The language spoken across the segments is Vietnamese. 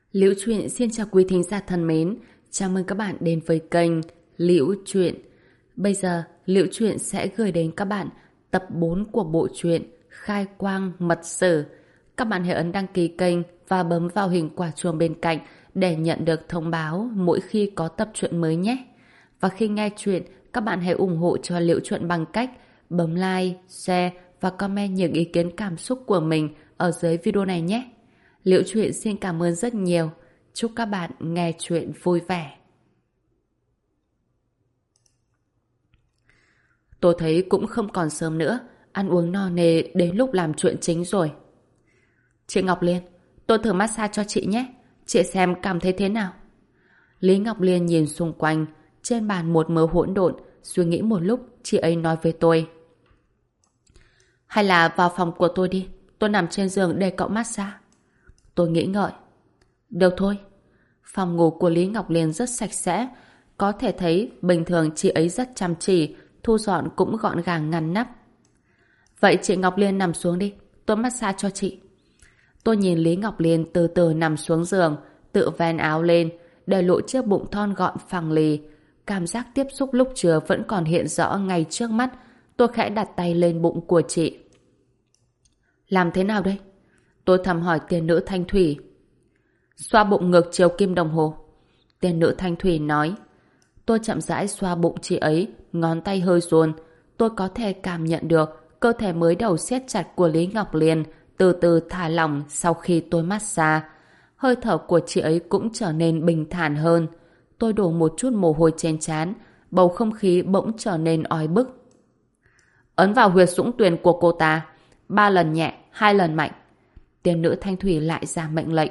Liễu Chuyện xin chào quý thính giả thân mến, chào mừng các bạn đến với kênh Liễu Chuyện. Bây giờ, Liễu Chuyện sẽ gửi đến các bạn tập 4 của bộ truyện Khai Quang Mật Sử. Các bạn hãy ấn đăng ký kênh và bấm vào hình quả chuông bên cạnh để nhận được thông báo mỗi khi có tập truyện mới nhé. Và khi nghe chuyện, các bạn hãy ủng hộ cho Liễu Chuyện bằng cách bấm like, share và comment những ý kiến cảm xúc của mình ở dưới video này nhé. Liễu Chuyện xin cảm ơn rất nhiều. Chúc các bạn nghe chuyện vui vẻ. Tôi thấy cũng không còn sớm nữa. Ăn uống no nê đến lúc làm chuyện chính rồi. Chị Ngọc Liên, tôi thử massage cho chị nhé. Chị xem cảm thấy thế nào? Lý Ngọc Liên nhìn xung quanh. Trên bàn một mớ hỗn độn. Suy nghĩ một lúc, chị ấy nói với tôi. Hay là vào phòng của tôi đi. Tôi nằm trên giường để cậu massage. Tôi nghĩ ngợi. Được thôi. Phòng ngủ của Lý Ngọc Liên rất sạch sẽ. Có thể thấy bình thường chị ấy rất chăm chỉ, thu dọn cũng gọn gàng ngăn nắp. Vậy chị Ngọc Liên nằm xuống đi, tôi massage cho chị. Tôi nhìn Lý Ngọc Liên từ từ nằm xuống giường, tự vén áo lên, để lộ chiếc bụng thon gọn phẳng lì. Cảm giác tiếp xúc lúc trưa vẫn còn hiện rõ ngay trước mắt. Tôi khẽ đặt tay lên bụng của chị. Làm thế nào đây? Tôi thầm hỏi tiền nữ Thanh Thủy. Xoa bụng ngược chiều kim đồng hồ. Tiền nữ Thanh Thủy nói. Tôi chậm rãi xoa bụng chị ấy, ngón tay hơi run. Tôi có thể cảm nhận được cơ thể mới đầu siết chặt của Lý Ngọc Liên từ từ thả lỏng sau khi tôi massage. Hơi thở của chị ấy cũng trở nên bình thản hơn. Tôi đổ một chút mồ hôi trên trán, bầu không khí bỗng trở nên oi bức. Ấn vào huyệt dũng tuyền của cô ta, 3 lần nhẹ, 2 lần mạnh. Tiền nữ Thanh Thủy lại ra mệnh lệnh.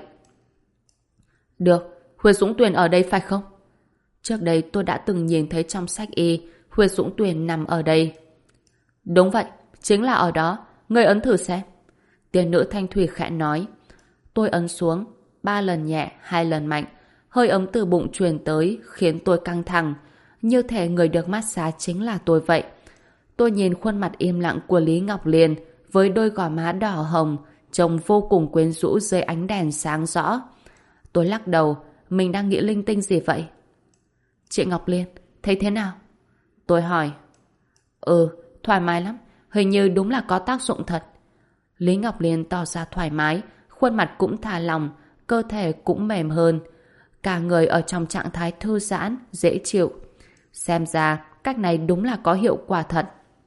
Được, huyệt dũng tuyền ở đây phải không? Trước đây tôi đã từng nhìn thấy trong sách y, huyệt dũng tuyền nằm ở đây. Đúng vậy, chính là ở đó. Ngươi ấn thử xem. Tiền nữ Thanh Thủy khẽ nói. Tôi ấn xuống, 3 lần nhẹ, 2 lần mạnh. Hơi ấm từ bụng truyền tới khiến tôi căng thẳng. Như thể người được massage chính là tôi vậy. Tôi nhìn khuôn mặt im lặng của Lý Ngọc Liên với đôi gò má đỏ hồng, trông vô cùng quyến rũ dưới ánh đèn sáng rõ. Tôi lắc đầu, mình đang nghĩ linh tinh gì vậy? Chị Ngọc Liên, thấy thế nào? Tôi hỏi. Thoải mái lắm, hình như đúng là có tác dụng thật. Lý Ngọc Liên tỏ ra thoải mái, khuôn mặt cũng thả lỏng, cơ thể cũng mềm hơn. Cả người ở trong trạng thái thư giãn, dễ chịu. Xem ra, cách này đúng là có hiệu quả thật.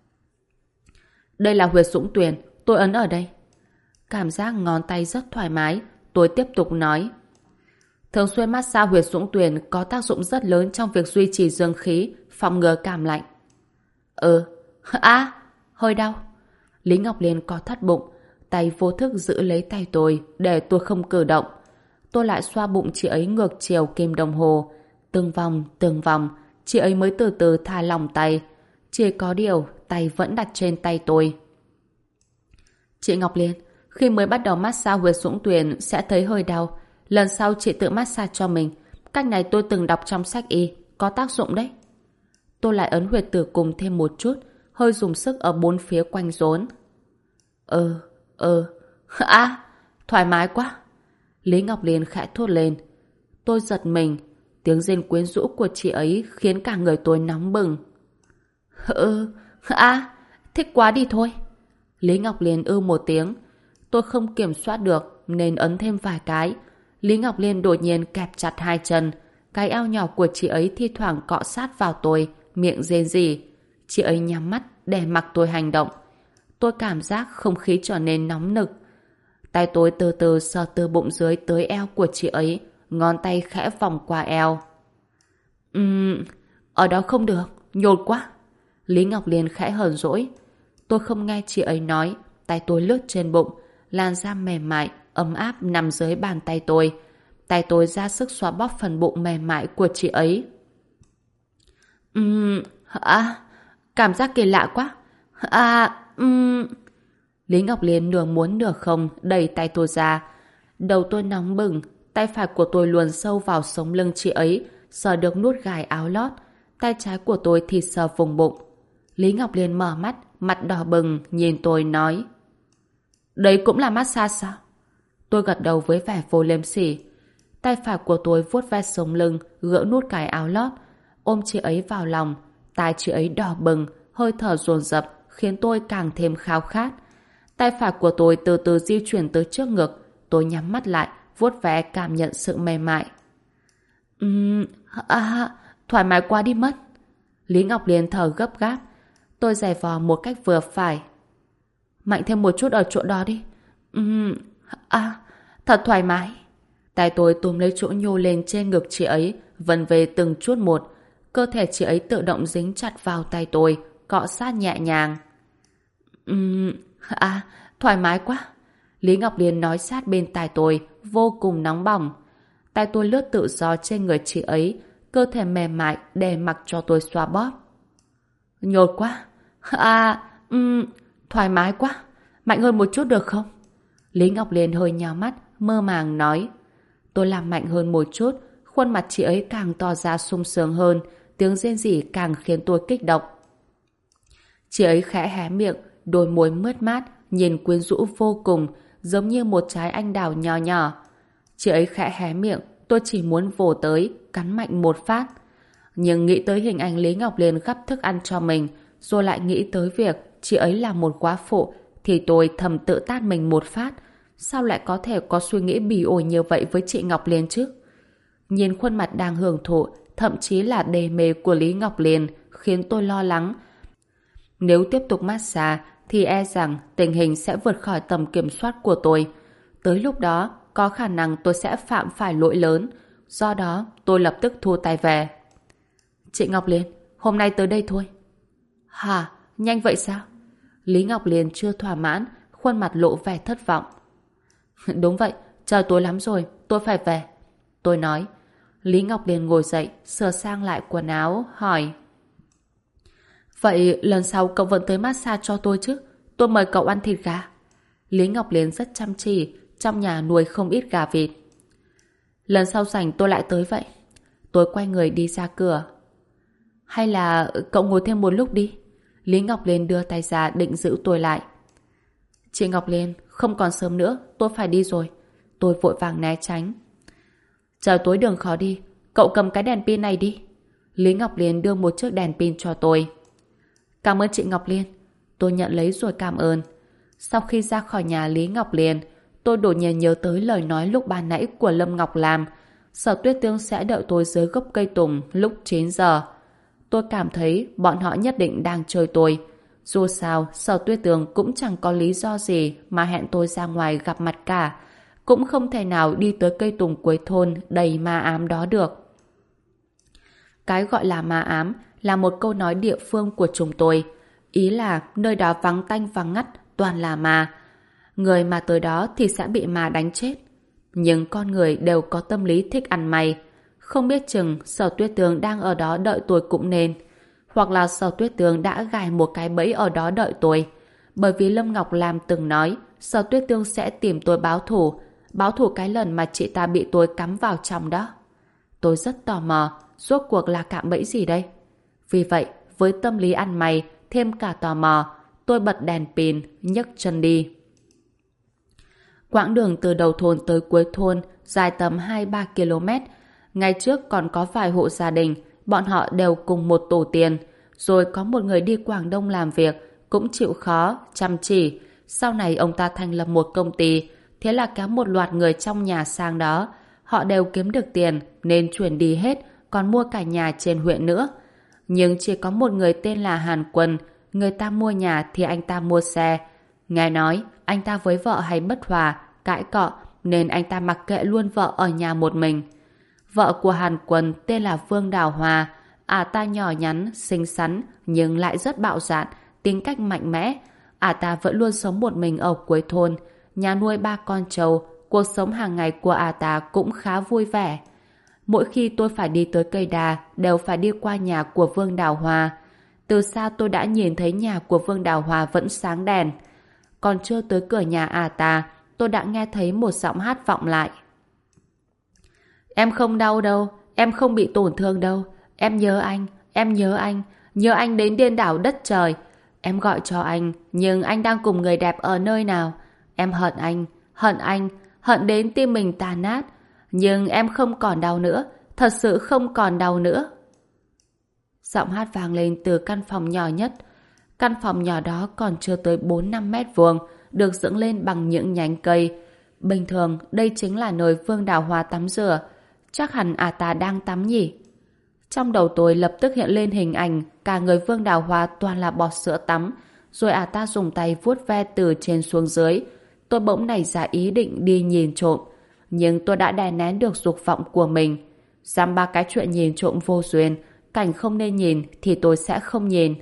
Đây là huyệt dũng tuyền, tôi ấn ở đây. Cảm giác ngón tay rất thoải mái, tôi tiếp tục nói. Thường xuyên massage huyệt dũng tuyền có tác dụng rất lớn trong việc duy trì dương khí, phòng ngừa cảm lạnh. Hơi đau. Lý Ngọc Liên co thắt bụng, tay vô thức giữ lấy tay tôi để tôi không cử động. Tôi lại xoa bụng chị ấy ngược chiều kim đồng hồ. Từng vòng, chị ấy mới từ từ thả lỏng tay. Chỉ có điều, tay vẫn đặt trên tay tôi. Chị Ngọc Liên, khi mới bắt đầu massage huyệt dũng tuyền sẽ thấy hơi đau. Lần sau chị tự massage cho mình. Cách này tôi từng đọc trong sách y, có tác dụng đấy. Tôi lại ấn huyệt tử cung thêm một chút, hơi dùng sức ở bốn phía quanh rốn. Thoải mái quá. Lý Ngọc Liên khẽ thốt lên. Tôi giật mình, tiếng rên quyến rũ của chị ấy khiến cả người tôi nóng bừng. Thích quá đi thôi. Lý Ngọc Liên một tiếng. Tôi không kiểm soát được nên ấn thêm vài cái. Lý Ngọc Liên đột nhiên kẹp chặt hai chân. Cái eo nhỏ của chị ấy thi thoảng cọ sát vào tôi, miệng rên rỉ. Chị ấy nhắm mắt để mặc tôi hành động. Tôi cảm giác không khí trở nên nóng nực. Tay tôi từ từ sờ từ bụng dưới tới eo của chị ấy, ngón tay khẽ vòng qua eo. Ở đó không được, nhột quá. Lý Ngọc Liên khẽ hờn dỗi. Tôi không nghe chị ấy nói, tay tôi lướt trên bụng, làn da mềm mại, ấm áp nằm dưới bàn tay tôi. Tay tôi ra sức xoa bóp phần bụng mềm mại của chị ấy. Cảm giác kỳ lạ quá. Lý Ngọc Liên nửa muốn nửa không đẩy tay tôi ra. Đầu tôi nóng bừng, tay phải của tôi luồn sâu vào sống lưng chị ấy, sờ được nút gài áo lót. Tay trái của tôi thì sờ vùng bụng. Lý Ngọc Liên mở mắt, mặt đỏ bừng, nhìn tôi nói. Đấy cũng là massage sao? Tôi gật đầu với vẻ vô liêm sỉ. Tay phải của tôi vuốt ve sống lưng, gỡ nút cài áo lót, ôm chị ấy vào lòng. Tai chị ấy đỏ bừng, hơi thở dồn dập khiến tôi càng thêm khao khát. Tay phải của tôi từ từ di chuyển tới trước ngực. Tôi nhắm mắt lại, vuốt ve cảm nhận sự mềm mại. Ừm, thoải mái quá đi mất. Lý Ngọc Liên thở gấp gáp. Tôi giày vò một cách vừa phải. Mạnh thêm một chút ở chỗ đó đi. Ừm, thật thoải mái. Tay tôi túm lấy chỗ nhô lên trên ngực chị ấy, vần về từng chút một. Cơ thể chị ấy tự động dính chặt vào tay tôi, cọ sát nhẹ nhàng. Ừm, thoải mái quá. Lý Ngọc Liên nói sát bên tai tôi, vô cùng nóng bỏng. Tay tôi lướt tự do trên người chị ấy, cơ thể mềm mại để mặc cho tôi xoa bóp. Nhột quá. Thoải mái quá. Mạnh hơn một chút được không? Lý Ngọc Liên hơi nhào mắt, mơ màng nói. Tôi làm mạnh hơn một chút, khuôn mặt chị ấy càng tỏ ra sung sướng hơn, tiếng rên rỉ càng khiến tôi kích động. Chị ấy khẽ hé miệng, đôi môi mướt mát, nhìn quyến rũ vô cùng, giống như một trái anh đào nhỏ nhỏ. Chị ấy khẽ hé miệng, tôi chỉ muốn vồ tới, cắn mạnh một phát. Nhưng nghĩ tới hình ảnh Lý Ngọc Liên gắp thức ăn cho mình, rồi lại nghĩ tới việc chị ấy là một góa phụ, thì tôi thầm tự tát mình một phát. Sao lại có thể có suy nghĩ bỉ ổi như vậy với chị Ngọc Liên chứ? Nhìn khuôn mặt đang hưởng thụ, thậm chí là đê mê của Lý Ngọc Liên, khiến tôi lo lắng. Nếu tiếp tục massage, thì e rằng tình hình sẽ vượt khỏi tầm kiểm soát của tôi. Tới lúc đó, có khả năng tôi sẽ phạm phải lỗi lớn. Do đó, tôi lập tức thu tay về. Chị Ngọc Liên, hôm nay tới đây thôi. Hả? Nhanh vậy sao? Lý Ngọc Liên chưa thỏa mãn, khuôn mặt lộ vẻ thất vọng. Đúng vậy, trời tối lắm rồi, tôi phải về. Tôi nói. Lý Ngọc Liên ngồi dậy, sửa sang lại quần áo, hỏi. Vậy lần sau cậu vẫn tới massage cho tôi chứ? Tôi mời cậu ăn thịt gà. Lý Ngọc Liên rất chăm chỉ, trong nhà nuôi không ít gà vịt. Lần sau rảnh tôi lại tới vậy. Tôi quay người đi ra cửa. Hay là cậu ngồi thêm một lúc đi. Lý Ngọc Liên đưa tay ra định giữ tôi lại. Chị Ngọc Liên, không còn sớm nữa, tôi phải đi rồi. Tôi vội vàng né tránh. Trời tối đường khó đi, cậu cầm cái đèn pin này đi. Lý Ngọc Liên đưa một chiếc đèn pin cho tôi. Cảm ơn chị Ngọc Liên. Tôi nhận lấy rồi cảm ơn. Sau khi ra khỏi nhà Lý Ngọc Liên, tôi đột nhiên nhớ tới lời nói lúc ban nãy của Lâm Ngọc Lam. Sở Tuyết Tương sẽ đợi tôi dưới gốc cây tùng lúc 9 giờ. Tôi cảm thấy bọn họ nhất định đang chơi tôi. Dù sao, Sở Tuyết Tương cũng chẳng có lý do gì mà hẹn tôi ra ngoài gặp mặt cả. Cũng không thể nào đi tới cây tùng cuối thôn đầy ma ám đó được. Cái gọi là ma ám là một câu nói địa phương của chúng tôi. Ý là nơi đó vắng tanh vắng ngắt, toàn là ma. Người mà tới đó thì sẽ bị ma đánh chết. Nhưng con người đều có tâm lý thích ăn may. Không biết chừng Sở Tuyết Tương đang ở đó đợi tôi cũng nên. Hoặc là Sở Tuyết Tương đã gài một cái bẫy ở đó đợi tôi. Bởi vì Lâm Ngọc Lam từng nói Sở Tuyết Tương sẽ tìm tôi báo thù. Báo thù cái lần mà chị ta bị tôi cắm vào trong đó. Tôi rất tò mò, rốt cuộc là cạm bẫy gì đây? Vì vậy, với tâm lý ăn mày, thêm cả tò mò, tôi bật đèn pin, nhấc chân đi. Quãng đường từ đầu thôn tới cuối thôn dài tầm 2-3 km. Ngày trước còn có vài hộ gia đình, bọn họ đều cùng một tổ tiền. Rồi có một người đi Quảng Đông làm việc, cũng chịu khó, chăm chỉ. Sau này ông ta thành lập một công ty, thế là kéo một loạt người trong nhà sang đó. Họ đều kiếm được tiền nên chuyển đi hết, còn mua cả nhà trên huyện nữa. Nhưng chỉ có một người tên là Hàn Quân, người ta mua nhà thì anh ta mua xe. Nghe nói, anh ta với vợ hay bất hòa, cãi cọ, nên anh ta mặc kệ luôn vợ ở nhà một mình. Vợ của Hàn Quân tên là Vương Đào Hoa, ta nhỏ nhắn, xinh xắn, nhưng lại rất bạo dạn, tính cách mạnh mẽ. Ta vẫn luôn sống một mình ở cuối thôn, nhà nuôi 3 con trâu, cuộc sống hàng ngày của ta cũng khá vui vẻ. Mỗi khi tôi phải đi tới cây đà, đều phải đi qua nhà của Vương Đào Hoa. Từ xa tôi đã nhìn thấy nhà của Vương Đào Hoa vẫn sáng đèn. Còn chưa tới cửa nhà ta, tôi đã nghe thấy một giọng hát vọng lại. Em không đau đâu, em không bị tổn thương đâu. Em nhớ anh, nhớ anh đến điên đảo đất trời. Em gọi cho anh, nhưng anh đang cùng người đẹp ở nơi nào? Em hận anh, hận đến tim mình tàn nát. Nhưng em không còn đau nữa, thật sự không còn đau nữa. Giọng hát vang lên từ căn phòng nhỏ nhất. Căn phòng nhỏ đó còn chưa tới 4-5 mét vuông, được dựng lên bằng những nhánh cây. Bình thường, đây chính là nơi Vương Đào Hoa tắm rửa. Chắc hẳn ta đang tắm nhỉ? Trong đầu tôi lập tức hiện lên hình ảnh cả người Vương Đào Hoa toàn là bọt sữa tắm, rồi ta dùng tay vuốt ve từ trên xuống dưới. Tôi bỗng nảy ra ý định đi nhìn trộm, nhưng tôi đã đè nén được dục vọng của mình. Dăm ba cái chuyện nhìn trộm vô duyên, cảnh không nên nhìn thì tôi sẽ không nhìn.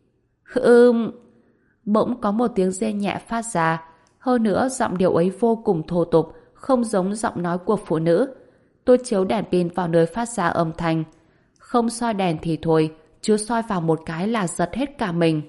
Bỗng có một tiếng rên nhẹ phát ra. Hơn nữa giọng điệu ấy vô cùng thô tục, không giống giọng nói của phụ nữ. Tôi chiếu đèn pin vào nơi phát ra âm thanh. Không soi đèn thì thôi, chứ soi vào một cái là giật hết cả mình.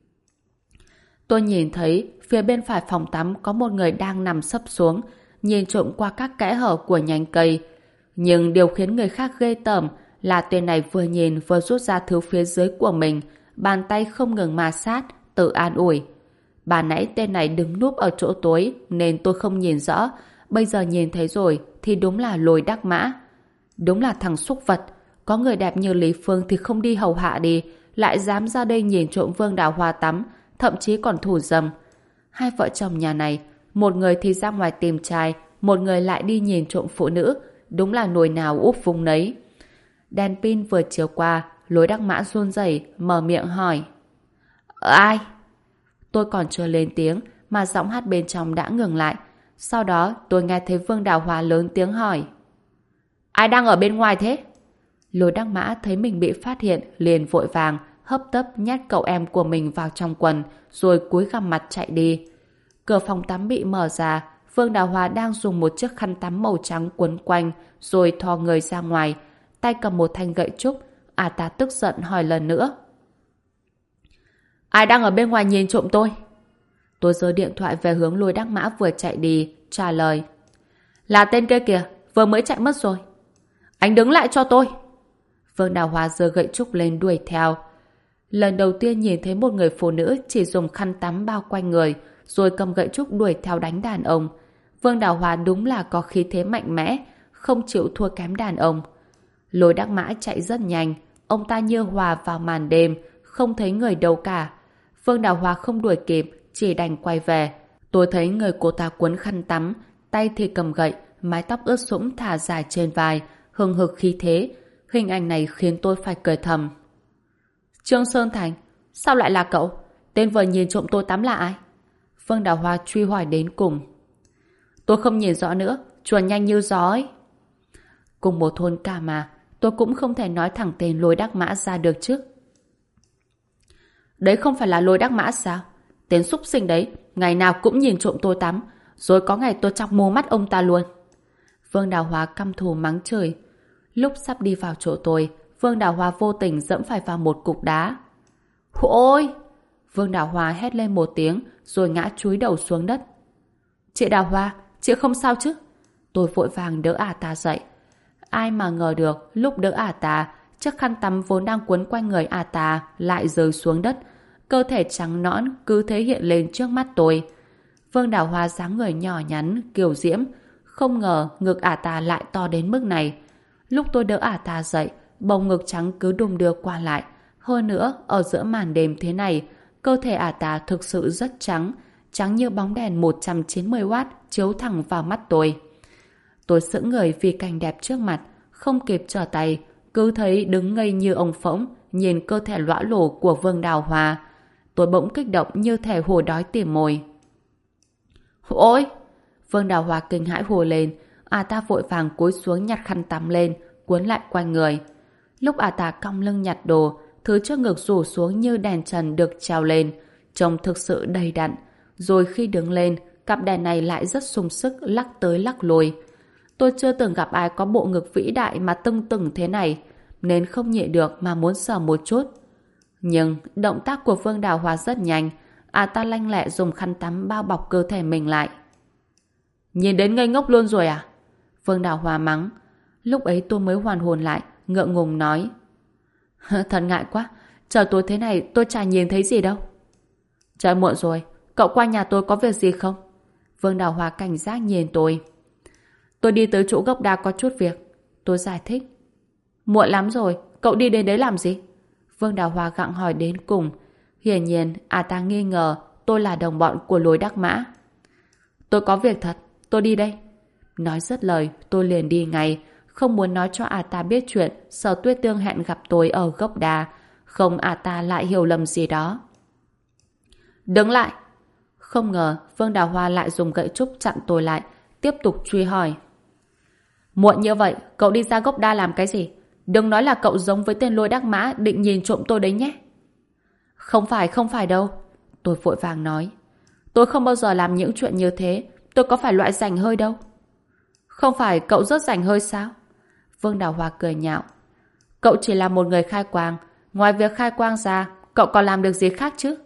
Tôi nhìn thấy phía bên phải phòng tắm có một người đang nằm sấp xuống, nhìn trộm qua các kẽ hở của nhánh cây. Nhưng điều khiến người khác ghê tởm là tên này vừa nhìn vừa rút ra thứ phía dưới của mình, bàn tay không ngừng ma sát, tự an ủi. Bà nãy tên này đứng núp ở chỗ tối nên tôi không nhìn rõ, bây giờ nhìn thấy rồi thì đúng là Lôi Đắc Mã. Đúng là thằng súc vật, có người đẹp như Lý Phương thì không đi hầu hạ đi, lại dám ra đây nhìn trộm Vương Đào Hoa tắm, thậm chí còn thủ dâm. Hai vợ chồng nhà này, một người thì ra ngoài tìm trai, một người lại đi nhìn trộm phụ nữ, đúng là nồi nào úp vung nấy. Đèn pin vừa chiếu qua, Lôi Đắc Mã run rẩy mở miệng hỏi: Ai? Tôi còn chưa lên tiếng mà giọng hát bên trong đã ngừng lại. Sau đó tôi nghe thấy Vương Đào Hoa lớn tiếng hỏi: Ai đang ở bên ngoài thế? Lôi Đắc Mã thấy mình bị phát hiện liền vội vàng hấp tấp nhét cậu em của mình vào trong quần rồi cúi gằm mặt chạy đi. Cửa phòng tắm bị mở ra, Vương Đào Hoa đang dùng một chiếc khăn tắm màu trắng quấn quanh rồi thò người ra ngoài, tay cầm một thanh gậy trúc. Ta tức giận hỏi lần nữa: Ai đang ở bên ngoài nhìn trộm tôi? Tôi giơ điện thoại về hướng Lôi Đắc Mã vừa chạy đi, trả lời: Là tên kia kìa, vừa mới chạy mất rồi. Anh đứng lại cho tôi. Vương Đào Hoa giơ gậy trúc lên đuổi theo. Lần đầu tiên nhìn thấy một người phụ nữ chỉ dùng khăn tắm bao quanh người rồi cầm gậy trúc đuổi theo đánh đàn ông. Vương Đào Hoa đúng là có khí thế mạnh mẽ, không chịu thua kém đàn ông. Lôi Đắc Mã chạy rất nhanh, ông ta như hòa vào màn đêm, không thấy người đâu cả. Vương Đào Hoa không đuổi kịp, chỉ đành quay về. Tôi thấy người cô ta quấn khăn tắm, tay thì cầm gậy, mái tóc ướt sũng thả dài trên vai, hừng hực khí thế. Hình ảnh này khiến tôi phải cười thầm. Trương Sơn Thành, sao lại là cậu? Tên vừa nhìn trộm tôi tắm là ai? Vương Đào Hoa truy hỏi đến cùng. Tôi không nhìn rõ nữa, chuồn nhanh như gió ấy. Cùng một thôn cả mà, tôi cũng không thể nói thẳng tên Lôi Đắc Mã ra được chứ. Đấy không phải là Lôi Đắc Mã sao? Tên súc sinh đấy, ngày nào cũng nhìn trộm tôi tắm, rồi có ngày tôi chọc mù mắt ông ta luôn. Vương Đào Hoa căm thù mắng chửi. Lúc sắp đi vào chỗ tôi, Vương Đào Hoa vô tình dẫm phải vào một cục đá. Ôi! Vương Đào Hoa hét lên một tiếng rồi ngã chúi đầu xuống đất. Chị Đào Hoa, chị không sao chứ? Tôi vội vàng đỡ ta dậy. Ai mà ngờ được lúc đỡ ta, chiếc khăn tắm vốn đang quấn quanh người ta lại rơi xuống đất. Cơ thể trắng nõn cứ thế hiện lên trước mắt tôi. Vương Đào Hoa dáng người nhỏ nhắn, kiều diễm. Không ngờ ngực ta lại to đến mức này. Lúc tôi đỡ ta dậy, bầu ngực trắng cứ đung đưa qua lại. Hơn nữa, ở giữa màn đêm thế này, cơ thể ta thực sự rất trắng, trắng như bóng đèn 190W chiếu thẳng vào mắt tôi. Tôi sững người vì cảnh đẹp trước mặt, không kịp trở tay, cứ thấy đứng ngây như ông phỗng, nhìn cơ thể lõa lồ của Vương Đào Hoa. Tôi bỗng kích động như thể hổ đói tìm mồi. Ôi! Vương Đào Hoa kinh hãi hô lên, ta vội vàng cúi xuống nhặt khăn tắm lên, cuốn lại quanh người. Lúc ta cong lưng nhặt đồ, thứ trước ngực rủ xuống như đèn trần được treo lên, trông thực sự đầy đặn. Rồi khi đứng lên, cặp đèn này lại rất sung sức lắc tới lắc lùi. Tôi chưa từng gặp ai có bộ ngực vĩ đại mà tưng tửng thế này, nên không nhịn được mà muốn sờ một chút. Nhưng động tác của Vương Đào Hoa rất nhanh, ta lanh lẹ dùng khăn tắm bao bọc cơ thể mình lại. Nhìn đến ngây ngốc luôn rồi à? Vương Đào Hoa mắng. Lúc ấy tôi mới hoàn hồn lại, ngượng ngùng nói. Thật ngại quá, chờ tôi thế này tôi chả nhìn thấy gì đâu. Trời muộn rồi, cậu qua nhà tôi có việc gì không? Vương Đào Hoa cảnh giác nhìn tôi. Tôi đi tới chỗ gốc đa có chút việc. Tôi giải thích. Muộn lắm rồi, cậu đi đến đấy làm gì? Vương Đào Hoa gặng hỏi đến cùng. Hiển nhiên, ta nghi ngờ tôi là đồng bọn của Lôi Đắc Mã. Tôi có việc thật, tôi đi đây. Nói dứt lời, tôi liền đi ngay, không muốn nói cho ta biết chuyện Sở Tuyết Tương hẹn gặp tôi ở gốc đa, không ta lại hiểu lầm gì đó. Đứng lại! Không ngờ Vương Đào Hoa lại dùng gậy trúc chặn tôi lại, tiếp tục truy hỏi. Muộn như vậy, cậu đi ra gốc đa làm cái gì? Đừng nói là cậu giống với tên Lôi Đắc Mã định nhìn trộm tôi đấy nhé. Không phải đâu. Tôi vội vàng nói. Tôi không bao giờ làm những chuyện như thế, tôi có phải loại rảnh hơi đâu. Không phải cậu rất rảnh hơi sao? Vương Đào Hoa cười nhạo. Cậu chỉ là một người khai quang, ngoài việc khai quang ra, cậu còn làm được gì khác chứ?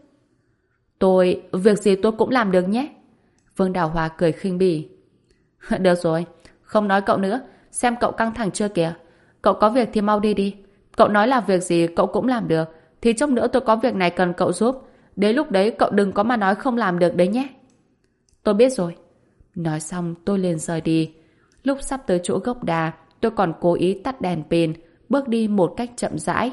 Việc gì tôi cũng làm được nhé. Vương Đào Hoa cười khinh bỉ. Được rồi, không nói cậu nữa, xem cậu căng thẳng chưa kìa. Cậu có việc thì mau đi đi. Cậu nói là việc gì cậu cũng làm được, thì chốc nữa tôi có việc này cần cậu giúp. Đến lúc đấy cậu đừng có mà nói không làm được đấy nhé. Tôi biết rồi. Nói xong tôi liền rời đi. Lúc sắp tới chỗ gốc đa, tôi còn cố ý tắt đèn pin, bước đi một cách chậm rãi.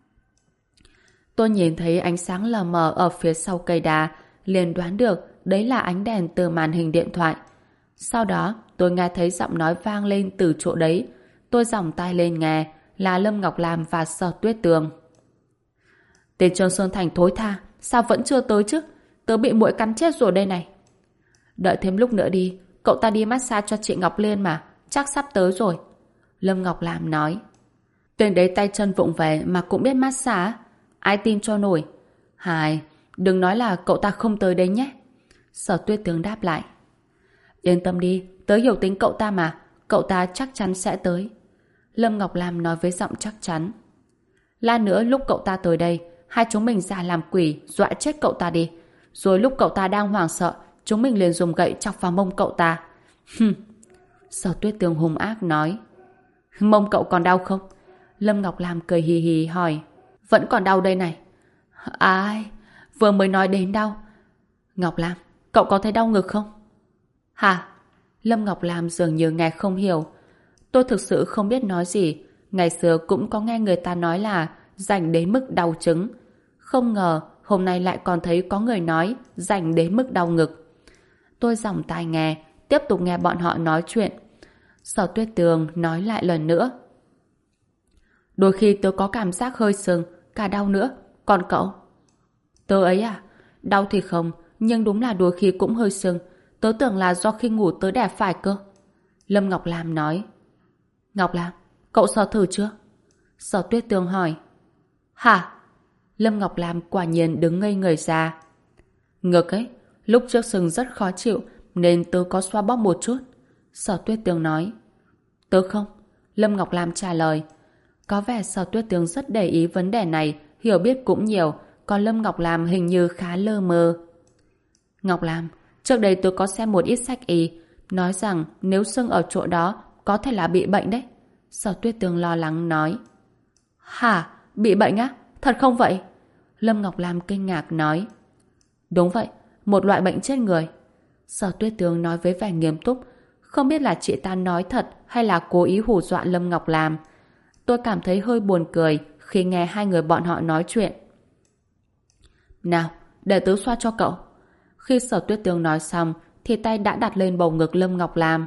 Tôi nhìn thấy ánh sáng lờ mờ ở phía sau cây đa, liền đoán được đấy là ánh đèn từ màn hình điện thoại. Sau đó, tôi nghe thấy giọng nói vang lên từ chỗ đấy. Tôi giòng tai lên nghe, là Lâm Ngọc Lam và Sở Tuyết Tường. Tên Trương Sơn Thành thối tha, sao vẫn chưa tới chứ? Tớ bị muỗi cắn chết rồi đây này. Đợi thêm lúc nữa đi, cậu ta đi massage cho chị Ngọc Liên mà, chắc sắp tới rồi. Lâm Ngọc Lam nói. Tên đấy tay chân vụng về mà cũng biết massage, ai tin cho nổi. Hài, đừng nói là cậu ta không tới đấy nhé. Sở Tuyết Tường đáp lại. Yên tâm đi, tớ hiểu tính cậu ta mà, cậu ta chắc chắn sẽ tới. Lâm Ngọc Lam nói với giọng chắc chắn. Lát nữa lúc cậu ta tới đây, hai chúng mình ra làm quỷ dọa chết cậu ta đi. Rồi lúc cậu ta đang hoảng sợ, chúng mình liền dùng gậy chọc vào mông cậu ta. Sở Tuyết Tường hung ác nói. Mông cậu còn đau không? Lâm Ngọc Lam cười hì hì hỏi. Vẫn còn đau đây này. Ai? Vừa mới nói đến đau. Ngọc Lam, cậu có thấy đau ngực không? Hả? Lâm Ngọc Lam dường như nghe không hiểu. Tôi thực sự không biết nói gì. Ngày xưa cũng có nghe người ta nói là rảnh đến mức đau trứng. Không ngờ hôm nay lại còn thấy có người nói rảnh đến mức đau ngực. Tôi giòng tai nghe, tiếp tục nghe bọn họ nói chuyện. Sở Tuyết Tường nói lại lần nữa. Đôi khi tớ có cảm giác hơi sưng, cả đau nữa. Còn cậu? Tớ ấy à? Đau thì không, nhưng đúng là đôi khi cũng hơi sưng. Tớ tưởng là do khi ngủ tớ đè phải cơ. Lâm Ngọc Lam nói. Ngọc Lam, cậu sờ thử chưa? Sở Tuyết Tường hỏi. Hả? Lâm Ngọc Lam quả nhiên đứng ngây người ra. Ngực ấy, lúc trước sưng rất khó chịu nên tớ có xoa bóp một chút. Sở Tuyết Tường nói. Tớ không. Lâm Ngọc Lam trả lời. Có vẻ Sở Tuyết Tường rất để ý vấn đề này, hiểu biết cũng nhiều, còn Lâm Ngọc Lam hình như khá lơ mơ. Ngọc Lam, trước đây tôi có xem một ít sách y, nói rằng nếu sưng ở chỗ đó có thể là bị bệnh đấy. Sở Tuyết Tường lo lắng nói. Hả? Bị bệnh á? Thật không vậy? Lâm Ngọc Lam kinh ngạc nói. Đúng vậy, một loại bệnh chết người. Sở Tuyết Tường nói với vẻ nghiêm túc, không biết là chị ta nói thật hay là cố ý hù dọa Lâm Ngọc Lam. Tôi cảm thấy hơi buồn cười khi nghe hai người bọn họ nói chuyện. Nào, để tớ xoa cho cậu. Khi Sở Tuyết Tường nói xong thì tay đã đặt lên bầu ngực Lâm Ngọc Lam.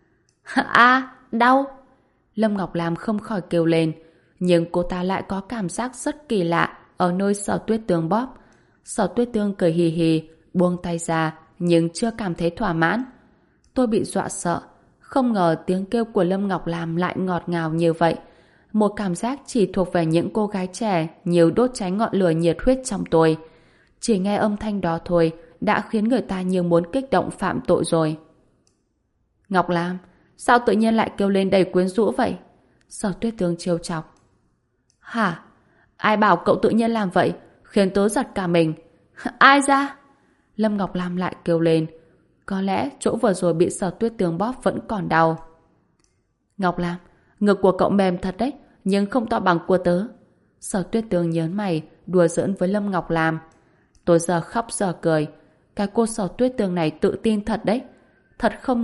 Đau! Lâm Ngọc Lam không khỏi kêu lên, nhưng cô ta lại có cảm giác rất kỳ lạ ở nơi Sở Tuyết Tường bóp. Sở Tuyết Tường cười hì hì, buông tay ra nhưng chưa cảm thấy thỏa mãn. Tôi bị dọa sợ, không ngờ tiếng kêu của Lâm Ngọc Lam lại ngọt ngào như vậy. Một cảm giác chỉ thuộc về những cô gái trẻ nhiều đốt cháy ngọn lửa nhiệt huyết trong tôi. Chỉ nghe âm thanh đó thôi đã khiến người ta như muốn kích động phạm tội rồi. Ngọc Lam, sao tự nhiên lại kêu lên đầy quyến rũ vậy? Sở Tuyết Tường trêu chọc. Hả? Ai bảo cậu tự nhiên làm vậy, khiến tớ giật cả mình. Ai ra? Lâm Ngọc Lam lại kêu lên. Có lẽ chỗ vừa rồi bị Sở Tuyết Tường bóp vẫn còn đau. Ngọc Lam, ngực của cậu mềm thật đấy, nhưng không to bằng của tớ. Sở Tuyết Tường nhớn mày, đùa giỡn với Lâm Ngọc Lam. Tôi giờ khóc giờ cười. Cái cô Sở Tuyết Tường này tự tin thật đấy. Thật không ngờ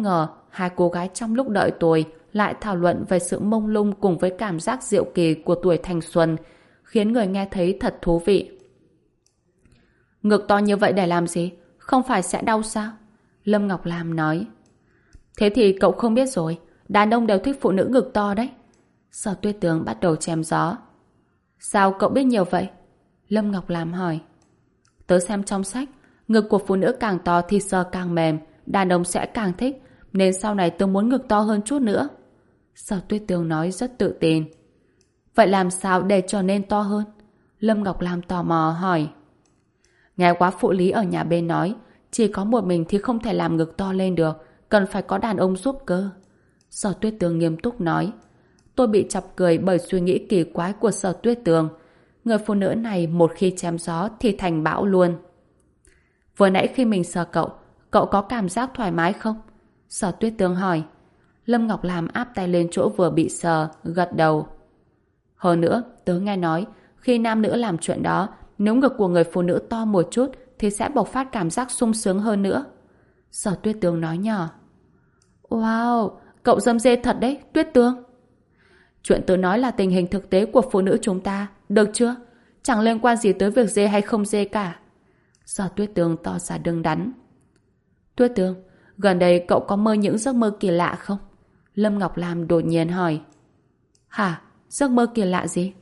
hai cô gái trong lúc đợi tôi lại thảo luận về sự mông lung cùng với cảm giác diệu kỳ của tuổi thanh xuân, khiến người nghe thấy thật thú vị. Ngực to như vậy để làm gì? Không phải sẽ đau sao? Lâm Ngọc Lam nói. Thế thì cậu không biết rồi, đàn ông đều thích phụ nữ ngực to đấy. Sở Tuyết Tường bắt đầu chém gió. Sao cậu biết nhiều vậy? Lâm Ngọc Lam hỏi. Tớ xem trong sách, ngực của phụ nữ càng to thì sờ càng mềm, đàn ông sẽ càng thích, nên sau này tớ muốn ngực to hơn chút nữa. Sở Tuyết Tường nói rất tự tin. Vậy làm sao để trở nên to hơn? Lâm Ngọc Lam tò mò hỏi. Nghe quá phụ lý ở nhà bên nói, chỉ có một mình thì không thể làm ngực to lên được, cần phải có đàn ông giúp cơ. Sở Tuyết Tường nghiêm túc nói. Tôi bị chọc cười bởi suy nghĩ kỳ quái của Sở Tuyết Tường. Người phụ nữ này một khi chém gió thì thành bão luôn. Vừa nãy khi mình sờ cậu, cậu có cảm giác thoải mái không? Sở Tuyết Tường hỏi. Lâm Ngọc Lam áp tay lên chỗ vừa bị sờ, gật đầu. Hơn nữa, tớ nghe nói, khi nam nữ làm chuyện đó, nếu ngực của người phụ nữ to một chút thì sẽ bộc phát cảm giác sung sướng hơn nữa. Sở Tuyết Tường nói nhỏ. Wow, cậu dâm dê thật đấy, Tuyết Tường. Chuyện tớ nói là tình hình thực tế của phụ nữ chúng ta, được chưa? Chẳng liên quan gì tới việc dê hay không dê cả. Sở Tuyết Tường tỏ ra đứng đắn. Tuyết Tường, gần đây cậu có mơ những giấc mơ kỳ lạ không? Lâm Ngọc Lam đột nhiên hỏi. Hả? Giấc mơ kỳ lạ gì?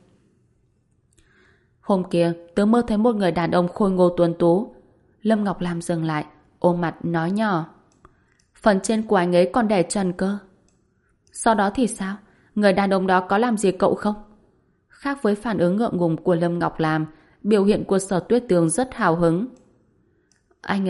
Hôm kia, tớ mơ thấy một người đàn ông khôi ngô tuấn tú. Lâm Ngọc Lam dừng lại, ôm mặt nói nhỏ. Phần trên của anh ấy còn để trần cơ. Sau đó thì sao? Người đàn ông đó có làm gì cậu không? Khác với phản ứng ngượng ngùng của Lâm Ngọc Lam, biểu hiện của Sở Tuyết Tường rất hào hứng. Anh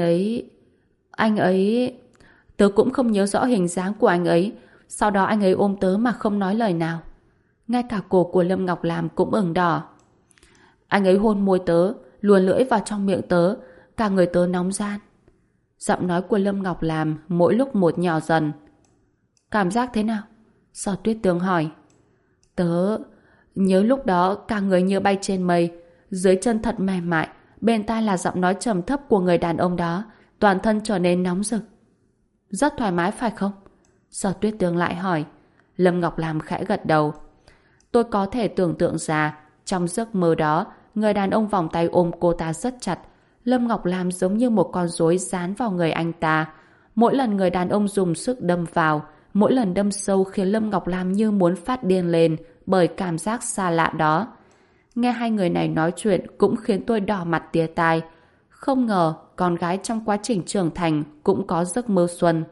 ấy... Tớ cũng không nhớ rõ hình dáng của anh ấy. Sau đó anh ấy ôm tớ mà không nói lời nào. Ngay cả cổ của Lâm Ngọc Lam cũng ửng đỏ. Anh ấy hôn môi tớ, luồn lưỡi vào trong miệng tớ, cả người tớ nóng ran. Giọng nói của Lâm Ngọc Lam mỗi lúc một nhỏ dần. Cảm giác thế nào? Sở Tuyết Tường hỏi. Tớ nhớ lúc đó cả người như bay trên mây, dưới chân thật mềm mại, bên tai là giọng nói trầm thấp của người đàn ông đó, toàn thân trở nên nóng rực. Rất thoải mái phải không? Sở Tuyết Tường lại hỏi. Lâm Ngọc Lam khẽ gật đầu. Tôi có thể tưởng tượng ra, trong giấc mơ đó, người đàn ông vòng tay ôm cô ta rất chặt. Lâm Ngọc Lam giống như một con rối dán vào người anh ta. Mỗi lần người đàn ông dùng sức đâm vào, mỗi lần đâm sâu khiến Lâm Ngọc Lam như muốn phát điên lên bởi cảm giác xa lạ đó. Nghe hai người này nói chuyện cũng khiến tôi đỏ mặt tía tai. Không ngờ con gái trong quá trình trưởng thành cũng có giấc mơ xuân.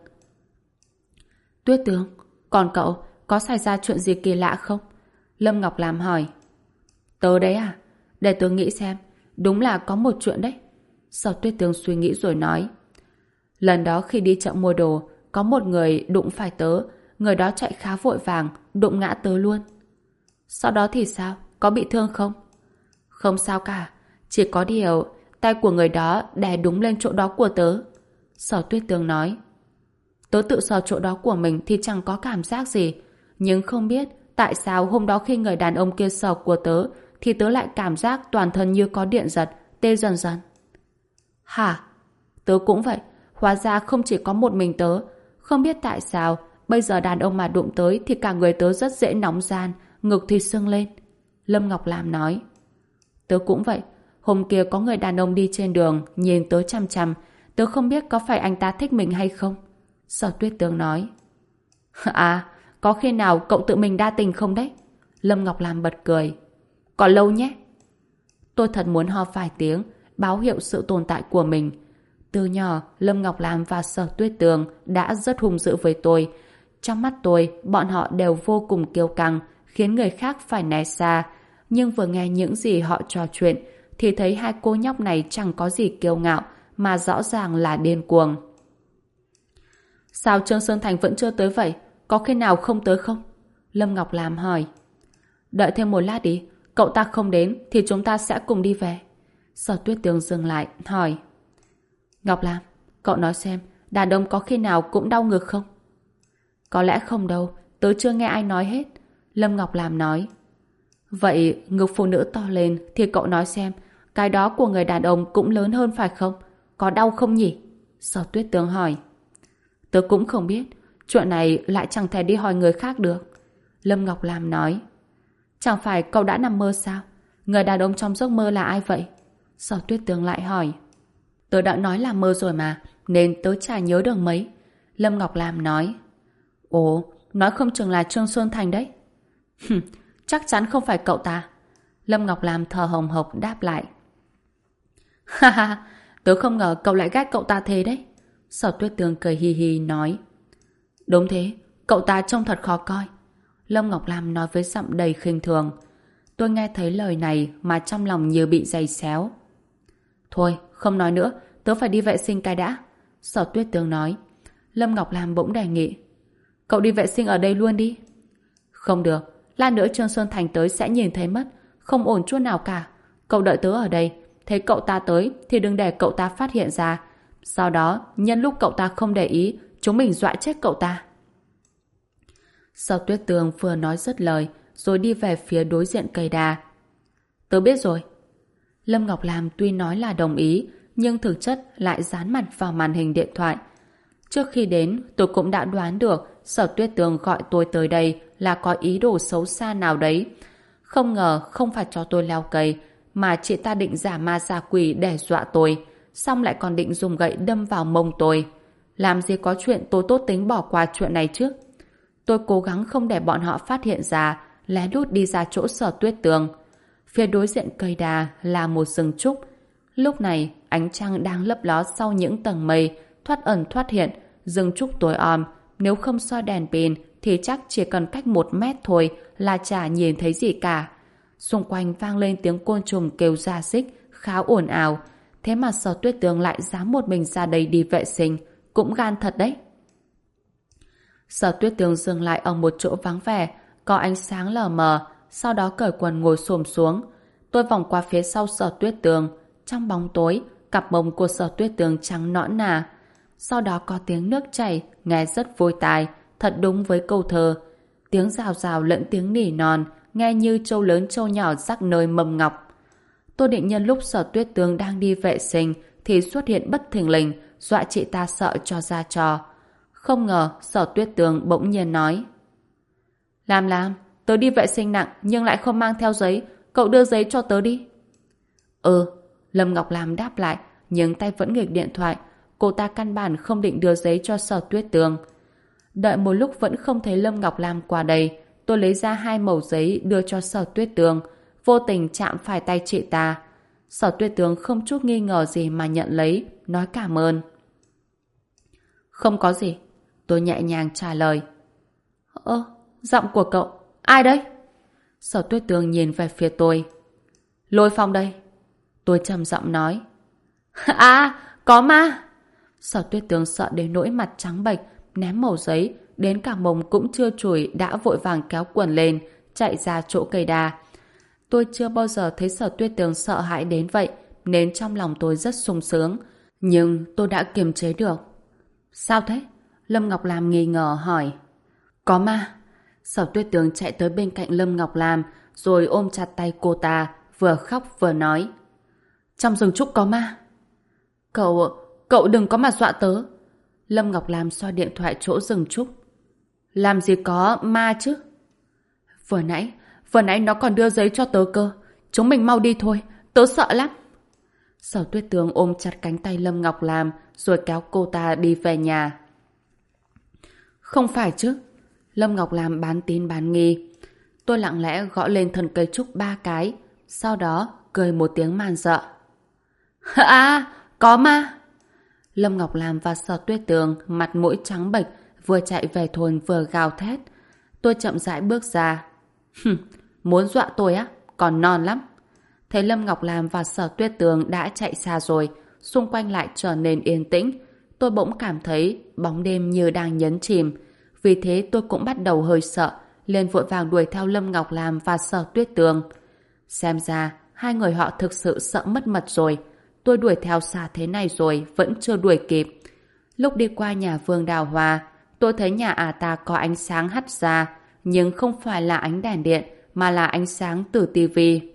Tuyết Tường, còn cậu có xảy ra chuyện gì kỳ lạ không? Lâm Ngọc Lam hỏi. Tớ đấy à? Để tớ nghĩ xem. Đúng là có một chuyện đấy. Sở Tuyết Tường suy nghĩ rồi nói. Lần đó khi đi chợ mua đồ, có một người đụng phải tớ. Người đó chạy khá vội vàng, đụng ngã tớ luôn. Sau đó thì sao? Có bị thương không? Không sao cả. Chỉ có điều tay của người đó đè đúng lên chỗ đó của tớ. Sở Tuyết Tường nói. Tớ tự sờ chỗ đó của mình thì chẳng có cảm giác gì. Nhưng không biết tại sao hôm đó khi người đàn ông kia sờ của tớ thì tớ lại cảm giác toàn thân như có điện giật, tê dần dần. Hả? Tớ cũng vậy. Hóa ra không chỉ có một mình tớ. Không biết tại sao bây giờ đàn ông mà đụng tới thì cả người tớ rất dễ nóng ran, ngực thì sưng lên. Lâm Ngọc Lam nói. Tớ cũng vậy. Hôm kia có người đàn ông đi trên đường nhìn tớ chằm chằm. Tớ không biết có phải anh ta thích mình hay không. Sở Tuyết Tường nói. À, có khi nào cậu tự mình đa tình không đấy? Lâm Ngọc Lam bật cười. Còn lâu nhé. Tôi thật muốn ho vài tiếng, báo hiệu sự tồn tại của mình. Từ nhỏ, Lâm Ngọc Lam và Sở Tuyết Tường đã rất hung dữ với tôi. Trong mắt tôi, bọn họ đều vô cùng kiêu căng, khiến người khác phải né xa. Nhưng vừa nghe những gì họ trò chuyện, thì thấy hai cô nhóc này chẳng có gì kiêu ngạo, mà rõ ràng là điên cuồng. Sao Trương Sơn Thành vẫn chưa tới vậy? Có khi nào không tới không? Lâm Ngọc Lam hỏi. Đợi thêm một lát đi, cậu ta không đến thì chúng ta sẽ cùng đi về. Sở Tuyết Tường dừng lại, hỏi. Ngọc Lam, cậu nói xem, đàn ông có khi nào cũng đau ngực không? Có lẽ không đâu, tớ chưa nghe ai nói hết. Lâm Ngọc Lam nói. Vậy ngực phụ nữ to lên thì cậu nói xem, cái đó của người đàn ông cũng lớn hơn phải không? Có đau không nhỉ? Sở Tuyết Tường hỏi. Tớ cũng không biết, Chuyện này lại chẳng thể đi hỏi người khác được. Lâm Ngọc Lam nói. Chẳng phải cậu đã nằm mơ sao? Người đàn ông trong giấc mơ là ai vậy? Sở Tuyết Tường lại hỏi. Tớ đã nói là mơ rồi mà, nên tớ chả nhớ được mấy. Lâm Ngọc Lam nói. Ồ, nói không chừng là Trương Xuân Thành đấy. Chắc chắn không phải cậu ta. Lâm Ngọc Lam thở hồng hộc đáp lại. Ha ha, tớ không ngờ cậu lại ghét cậu ta thế đấy. Sở Tuyết Tường cười hi hi nói. Đúng thế, cậu ta trông thật khó coi. Lâm Ngọc Lam nói với giọng đầy khinh thường. Tôi nghe thấy lời này mà trong lòng như bị giày xéo. Thôi, không nói nữa, tớ phải đi vệ sinh cái đã. Sở Tuyết Tường nói. Lâm Ngọc Lam bỗng đề nghị. Cậu đi vệ sinh ở đây luôn đi. Không được, lát nữa Trương Xuân Thành tới sẽ nhìn thấy mất. Không ổn chút nào cả. Cậu đợi tớ ở đây. Thấy cậu ta tới thì đừng để cậu ta phát hiện ra. Sau đó, nhân lúc cậu ta không để ý, chúng mình dọa chết cậu ta. Sở Tuyết Tường vừa nói dứt lời, rồi đi về phía đối diện cây đa. Tớ biết rồi. Lâm Ngọc Lam tuy nói là đồng ý, nhưng thực chất lại dán mặt vào màn hình điện thoại. Trước khi đến, tôi cũng đã đoán được Sở Tuyết Tường gọi tôi tới đây là có ý đồ xấu xa nào đấy. Không ngờ không phải cho tôi leo cây, mà chị ta định giả ma giả quỷ đe dọa tôi, xong lại còn định dùng gậy đâm vào mông tôi. Làm gì có chuyện tôi tốt tính bỏ qua chuyện này chứ? Tôi cố gắng không để bọn họ phát hiện ra, lén lút đi ra chỗ Sở Tuyết Tường. Phía đối diện cây đà là một rừng trúc. Lúc này, ánh trăng đang lấp ló sau những tầng mây, thoát ẩn thoát hiện, rừng trúc tối om. Nếu không soi đèn pin thì chắc chỉ cần cách 1 mét thôi là chả nhìn thấy gì cả. Xung quanh vang lên tiếng côn trùng kêu ra xích, khá ồn ào. Thế mà Sở Tuyết Tường lại dám một mình ra đây đi vệ sinh, cũng gan thật đấy. Sở Tuyết Tường dừng lại ở một chỗ vắng vẻ, có ánh sáng lờ mờ, sau đó cởi quần ngồi xổm xuống. Tôi vòng qua phía sau Sở Tuyết Tường. Trong bóng tối, cặp mông của Sở Tuyết Tường trắng nõn nà. Sau đó có tiếng nước chảy, nghe rất vui tai, thật đúng với câu thơ. Tiếng rào rào lẫn tiếng nỉ non, nghe như trâu lớn trâu nhỏ rắc nơi mầm ngọc. Tôi định nhân lúc Sở Tuyết Tường đang đi vệ sinh thì xuất hiện bất thình lình, dọa chị ta sợ cho ra trò. Không ngờ Sở Tuyết Tường bỗng nhiên nói. Làm, tớ đi vệ sinh nặng nhưng lại không mang theo giấy, cậu đưa giấy cho tớ đi. Ừ, Lâm Ngọc Lam đáp lại, nhưng tay vẫn nghịch điện thoại. Cô ta căn bản không định đưa giấy cho Sở Tuyết Tường. Đợi một lúc vẫn không thấy Lâm Ngọc Lam qua đây, tôi lấy ra 2 mẩu giấy đưa cho Sở Tuyết Tường, vô tình chạm phải tay chị ta. Sở Tuyết Tường không chút nghi ngờ gì mà nhận lấy, nói cảm ơn. Không có gì, tôi nhẹ nhàng trả lời. Giọng của cậu, ai đấy? Sở Tuyết Tường nhìn về phía tôi. Lôi Phong đây. Tôi trầm giọng nói. À, có ma! Sở Tuyết Tường sợ đến nỗi mặt trắng bệch, ném mẩu giấy, đến cả mông cũng chưa chùi đã vội vàng kéo quần lên, chạy ra chỗ cây đa. Tôi chưa bao giờ thấy Sở Tuyết Tường sợ hãi đến vậy, nên trong lòng tôi rất sung sướng. Nhưng tôi đã kiềm chế được. Sao thế? Lâm Ngọc Lam nghi ngờ hỏi. Có ma. Sở Tuyết Tường chạy tới bên cạnh Lâm Ngọc Lam, rồi ôm chặt tay cô ta, vừa khóc vừa nói. Trong rừng trúc có ma. Cậu đừng có mà dọa tớ. Lâm Ngọc Lam soi điện thoại chỗ rừng trúc. Làm gì có ma chứ? Vừa nãy nó còn đưa giấy cho tớ cơ. Chúng mình mau đi thôi, tớ sợ lắm. Sở Tuyết Tường ôm chặt cánh tay Lâm Ngọc Lam, rồi kéo cô ta đi về nhà. Không phải chứ? Lâm Ngọc Lam bán tín bán nghi. Tôi lặng lẽ gõ lên thân cây trúc 3 cái, sau đó cười một tiếng man dợ. À, có ma! Lâm Ngọc Lam và Sở Tuyết Tường mặt mũi trắng bệch, vừa chạy về thôn vừa gào thét. Tôi chậm rãi bước ra. Muốn dọa tôi á? Còn non lắm. Thấy Lâm Ngọc Lam và Sở Tuyết Tường đã chạy xa rồi, xung quanh lại trở nên yên tĩnh. Tôi bỗng cảm thấy bóng đêm như đang nhấn chìm. Vì thế tôi cũng bắt đầu hơi sợ, liền vội vàng đuổi theo Lâm Ngọc Lam và Sở Tuyết Tường. Xem ra, hai người họ thực sự sợ mất mật rồi. Tôi đuổi theo xa thế này rồi, vẫn chưa đuổi kịp. Lúc đi qua nhà Vương Đào Hoa, tôi thấy nhà ta có ánh sáng hắt ra, nhưng không phải là ánh đèn điện, mà là ánh sáng từ tivi.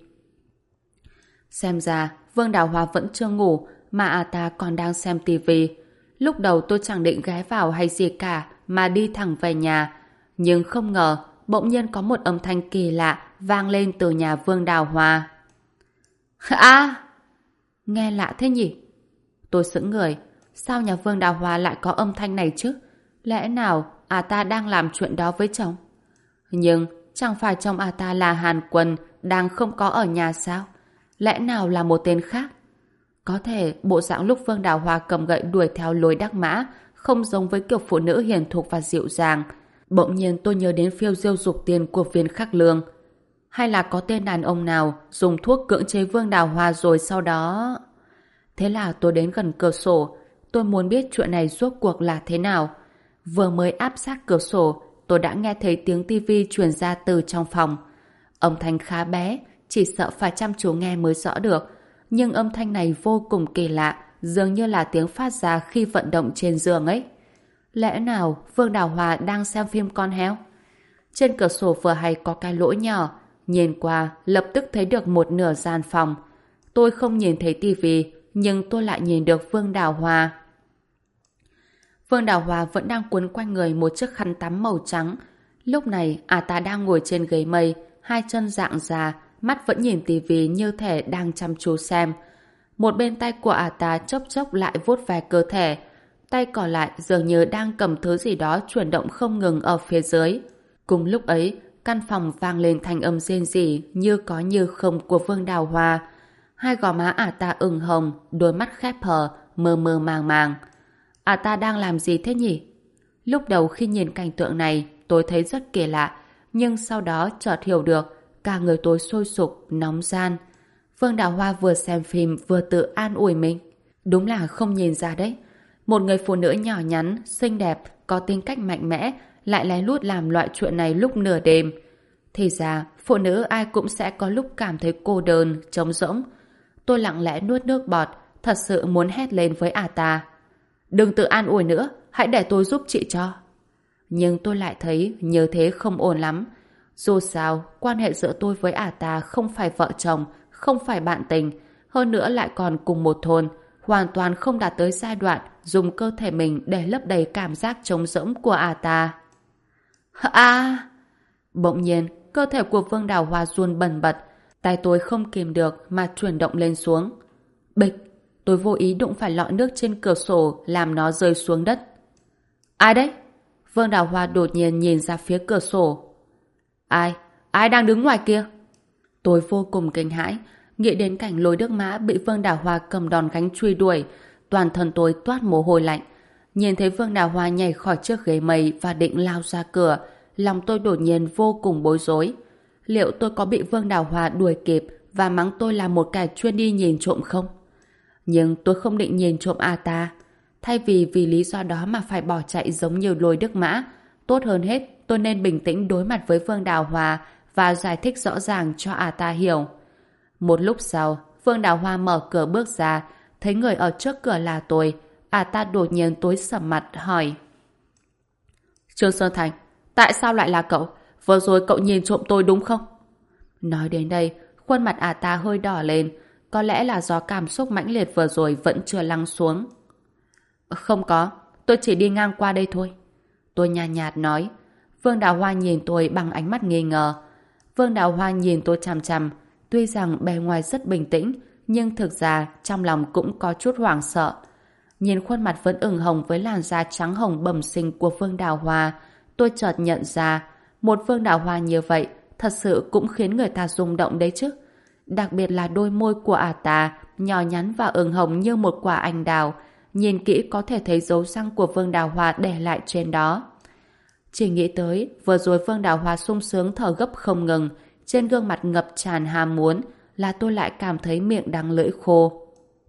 Xem ra, Vương Đào Hoa vẫn chưa ngủ, mà ta còn đang xem tivi. Lúc đầu tôi chẳng định ghé vào hay gì cả mà đi thẳng về nhà. Nhưng không ngờ bỗng nhiên có một âm thanh kỳ lạ vang lên từ nhà Vương Đào Hoa. À! Nghe lạ thế nhỉ? Tôi sững người. Sao nhà Vương Đào Hoa lại có âm thanh này chứ? Lẽ nào ta đang làm chuyện đó với chồng? Nhưng chẳng phải chồng ta là Hàn Quân đang không có ở nhà sao? Lẽ nào là một tên khác? Có thể bộ dạng lúc Vương Đào Hoa cầm gậy đuổi theo lối Đắc Mã không giống với kiểu phụ nữ hiền thục và dịu dàng. Bỗng nhiên tôi nhớ đến phiêu diêu dục tiền của Viên Khắc Lương. Hay là có tên đàn ông nào dùng thuốc cưỡng chế Vương Đào Hoa rồi sau đó... Thế là tôi đến gần cửa sổ. Tôi muốn biết chuyện này rốt cuộc là thế nào. Vừa mới áp sát cửa sổ, tôi đã nghe thấy tiếng tivi truyền ra từ trong phòng. Âm thanh khá bé, chỉ sợ phải chăm chú nghe mới rõ được. Nhưng âm thanh này vô cùng kỳ lạ, dường như là tiếng phát ra khi vận động trên giường ấy. Lẽ nào Vương Đào Hoa đang xem phim con heo? Trên cửa sổ vừa hay có cái lỗ nhỏ, nhìn qua lập tức thấy được một nửa gian phòng. Tôi không nhìn thấy tivi, nhưng tôi lại nhìn được Vương Đào Hoa. Vương Đào Hoa vẫn đang quấn quanh người một chiếc khăn tắm màu trắng. Lúc này, ta đang ngồi trên ghế mây, hai chân dạng ra, mắt vẫn nhìn tivi như thể đang chăm chú xem. Một bên tay của ta chốc chốc lại vuốt ve cơ thể, tay còn lại dường như đang cầm thứ gì đó chuyển động không ngừng ở phía dưới. Cùng lúc ấy, căn phòng vang lên thanh âm rên rỉ như có như không của Vương Đào Hoa. Hai gò má ta ửng hồng, đôi mắt khép hờ, mơ mơ màng màng. Ta đang làm gì thế nhỉ? Lúc đầu khi nhìn cảnh tượng này, tôi thấy rất kỳ lạ, nhưng sau đó chợt hiểu được, cả người tôi sôi sục, nóng ran. Vương Đào Hoa vừa xem phim vừa tự an ủi mình. Đúng là không nhìn ra đấy. Một người phụ nữ nhỏ nhắn, xinh đẹp, có tính cách mạnh mẽ, lại lén lút làm loại chuyện này lúc nửa đêm. Thì ra, phụ nữ ai cũng sẽ có lúc cảm thấy cô đơn, trống rỗng. Tôi lặng lẽ nuốt nước bọt, thật sự muốn hét lên với ta. Đừng tự an ủi nữa, hãy để tôi giúp chị cho. Nhưng tôi lại thấy như thế không ổn lắm. Dù sao, quan hệ giữa tôi với ta không phải vợ chồng, không phải bạn tình, hơn nữa lại còn cùng một thôn, hoàn toàn không đạt tới giai đoạn dùng cơ thể mình để lấp đầy cảm giác trống rỗng của ta. Bỗng nhiên, cơ thể của Vương Đào Hoa run bần bật, tay tôi không kìm được mà chuyển động lên xuống. Bịch, tôi vô ý đụng phải lọ nước trên cửa sổ làm nó rơi xuống đất. Ai đấy? Vương Đào Hoa đột nhiên nhìn ra phía cửa sổ. Ai đang đứng ngoài kia? Tôi vô cùng kinh hãi, nghĩ đến cảnh Lôi Đức Mã bị Vương Đào Hoa cầm đòn gánh truy đuổi, toàn thân tôi toát mồ hôi lạnh. Nhìn thấy Vương Đào Hoa nhảy khỏi chiếc ghế mây và định lao ra cửa, lòng tôi đột nhiên vô cùng bối rối. Liệu tôi có bị Vương Đào Hoa đuổi kịp và mắng tôi là một kẻ chuyên đi nhìn trộm không? Nhưng tôi không định nhìn trộm ta. Thay vì lý do đó mà phải bỏ chạy giống như Lôi Đức Mã, tốt hơn hết tôi nên bình tĩnh đối mặt với Vương Đào Hoa và giải thích rõ ràng cho ta hiểu. Một lúc sau, Vương Đào Hoa mở cửa bước ra, thấy người ở trước cửa là tôi. Ta đột nhiên tối sầm mặt hỏi: Trương Sơn Thành, tại sao lại là cậu? Vừa rồi cậu nhìn trộm tôi đúng không? Nói đến đây, khuôn mặt ta hơi đỏ lên, có lẽ là do cảm xúc mãnh liệt vừa rồi vẫn chưa lắng xuống. Không có, tôi chỉ đi ngang qua đây thôi. Tôi nhàn nhạt nói. Vương Đào Hoa nhìn tôi bằng ánh mắt nghi ngờ. Vương Đào Hoa nhìn tôi chằm chằm, tuy rằng bề ngoài rất bình tĩnh, nhưng thực ra trong lòng cũng có chút hoảng sợ. Nhìn khuôn mặt vẫn ửng hồng với làn da trắng hồng bẩm sinh của Vương Đào Hoa, tôi chợt nhận ra, một Vương Đào Hoa như vậy thật sự cũng khiến người ta rung động đấy chứ. Đặc biệt là đôi môi của ta, nhỏ nhắn và ửng hồng như một quả anh đào, nhìn kỹ có thể thấy dấu răng của Vương Đào Hoa để lại trên đó. Chỉ nghĩ tới, vừa rồi Vương Đào Hoa sung sướng thở gấp không ngừng, trên gương mặt ngập tràn ham muốn, là tôi lại cảm thấy miệng đắng lưỡi khô.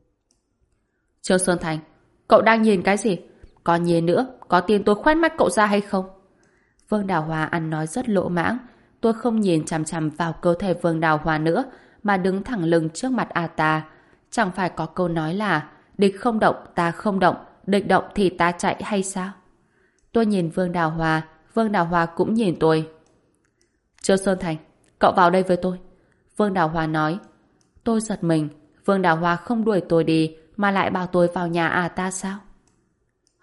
Trương Sơn Thành, cậu đang nhìn cái gì? Còn nhìn nữa, có tin tôi khoét mắt cậu ra hay không? Vương Đào Hoa ăn nói rất lỗ mãng, tôi không nhìn chằm chằm vào cơ thể Vương Đào Hoa nữa, mà đứng thẳng lưng trước mặt ta. Chẳng phải có câu nói là địch không động, ta không động, địch động thì ta chạy hay sao? Tôi nhìn Vương Đào Hoa, Vương Đào Hoa cũng nhìn tôi. Trương Sơn Thành, cậu vào đây với tôi. Vương Đào Hoa nói. Tôi giật mình, Vương Đào Hoa không đuổi tôi đi mà lại bảo tôi vào nhà ta sao?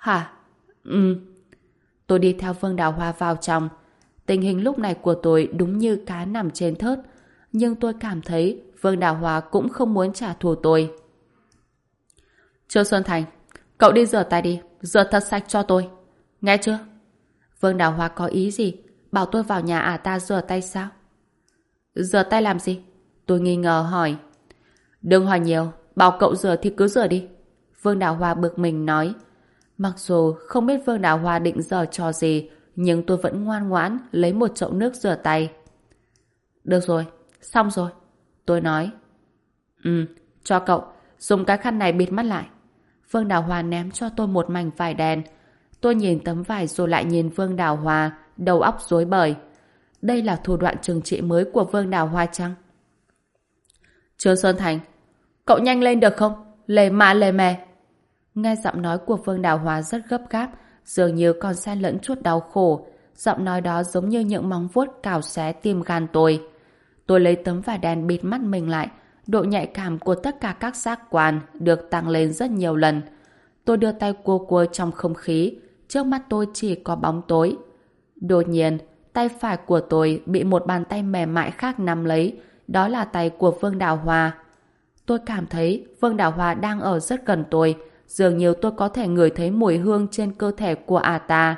Hả? Tôi đi theo Vương Đào Hoa vào trong. Tình hình lúc này của tôi đúng như cá nằm trên thớt. Nhưng tôi cảm thấy Vương Đào Hoa cũng không muốn trả thù tôi. Trương Xuân Thành, cậu đi rửa tay đi, rửa thật sạch cho tôi. Nghe chưa? Vương Đào Hoa có ý gì? Bảo tôi vào nhà ta rửa tay sao? Rửa tay làm gì? Tôi nghi ngờ hỏi. Đừng hỏi nhiều, bảo cậu rửa thì cứ rửa đi. Vương Đào Hoa bực mình nói. Mặc dù không biết Vương Đào Hoa định giở trò gì, nhưng tôi vẫn ngoan ngoãn lấy một chậu nước rửa tay. Được rồi, xong rồi. Tôi nói. Cho cậu, dùng cái khăn này bịt mắt lại. Vương Đào Hoa ném cho tôi một mảnh vải đen. Tôi nhìn tấm vải rồi lại nhìn Vương Đào Hoa, đầu óc rối bời. Đây là thủ đoạn trừng trị mới của Vương Đào Hoa chăng? Trương Sơn Thành, cậu nhanh lên được không? Lề mạ lề mè. Nghe giọng nói của Vương Đào Hoa rất gấp gáp, dường như còn xen lẫn chút đau khổ. Giọng nói đó giống như những móng vuốt cào xé tim gan tôi. Tôi lấy tấm vải đen bịt mắt mình lại. Độ nhạy cảm của tất cả các giác quan được tăng lên rất nhiều lần. Tôi đưa tay cua cua trong không khí. Trước mắt tôi chỉ có bóng tối. Đột nhiên, tay phải của tôi bị một bàn tay mềm mại khác nắm lấy. Đó là tay của Vương Đào Hoa. Tôi cảm thấy Vương Đào Hoa đang ở rất gần tôi. Dường như tôi có thể ngửi thấy mùi hương trên cơ thể của ta.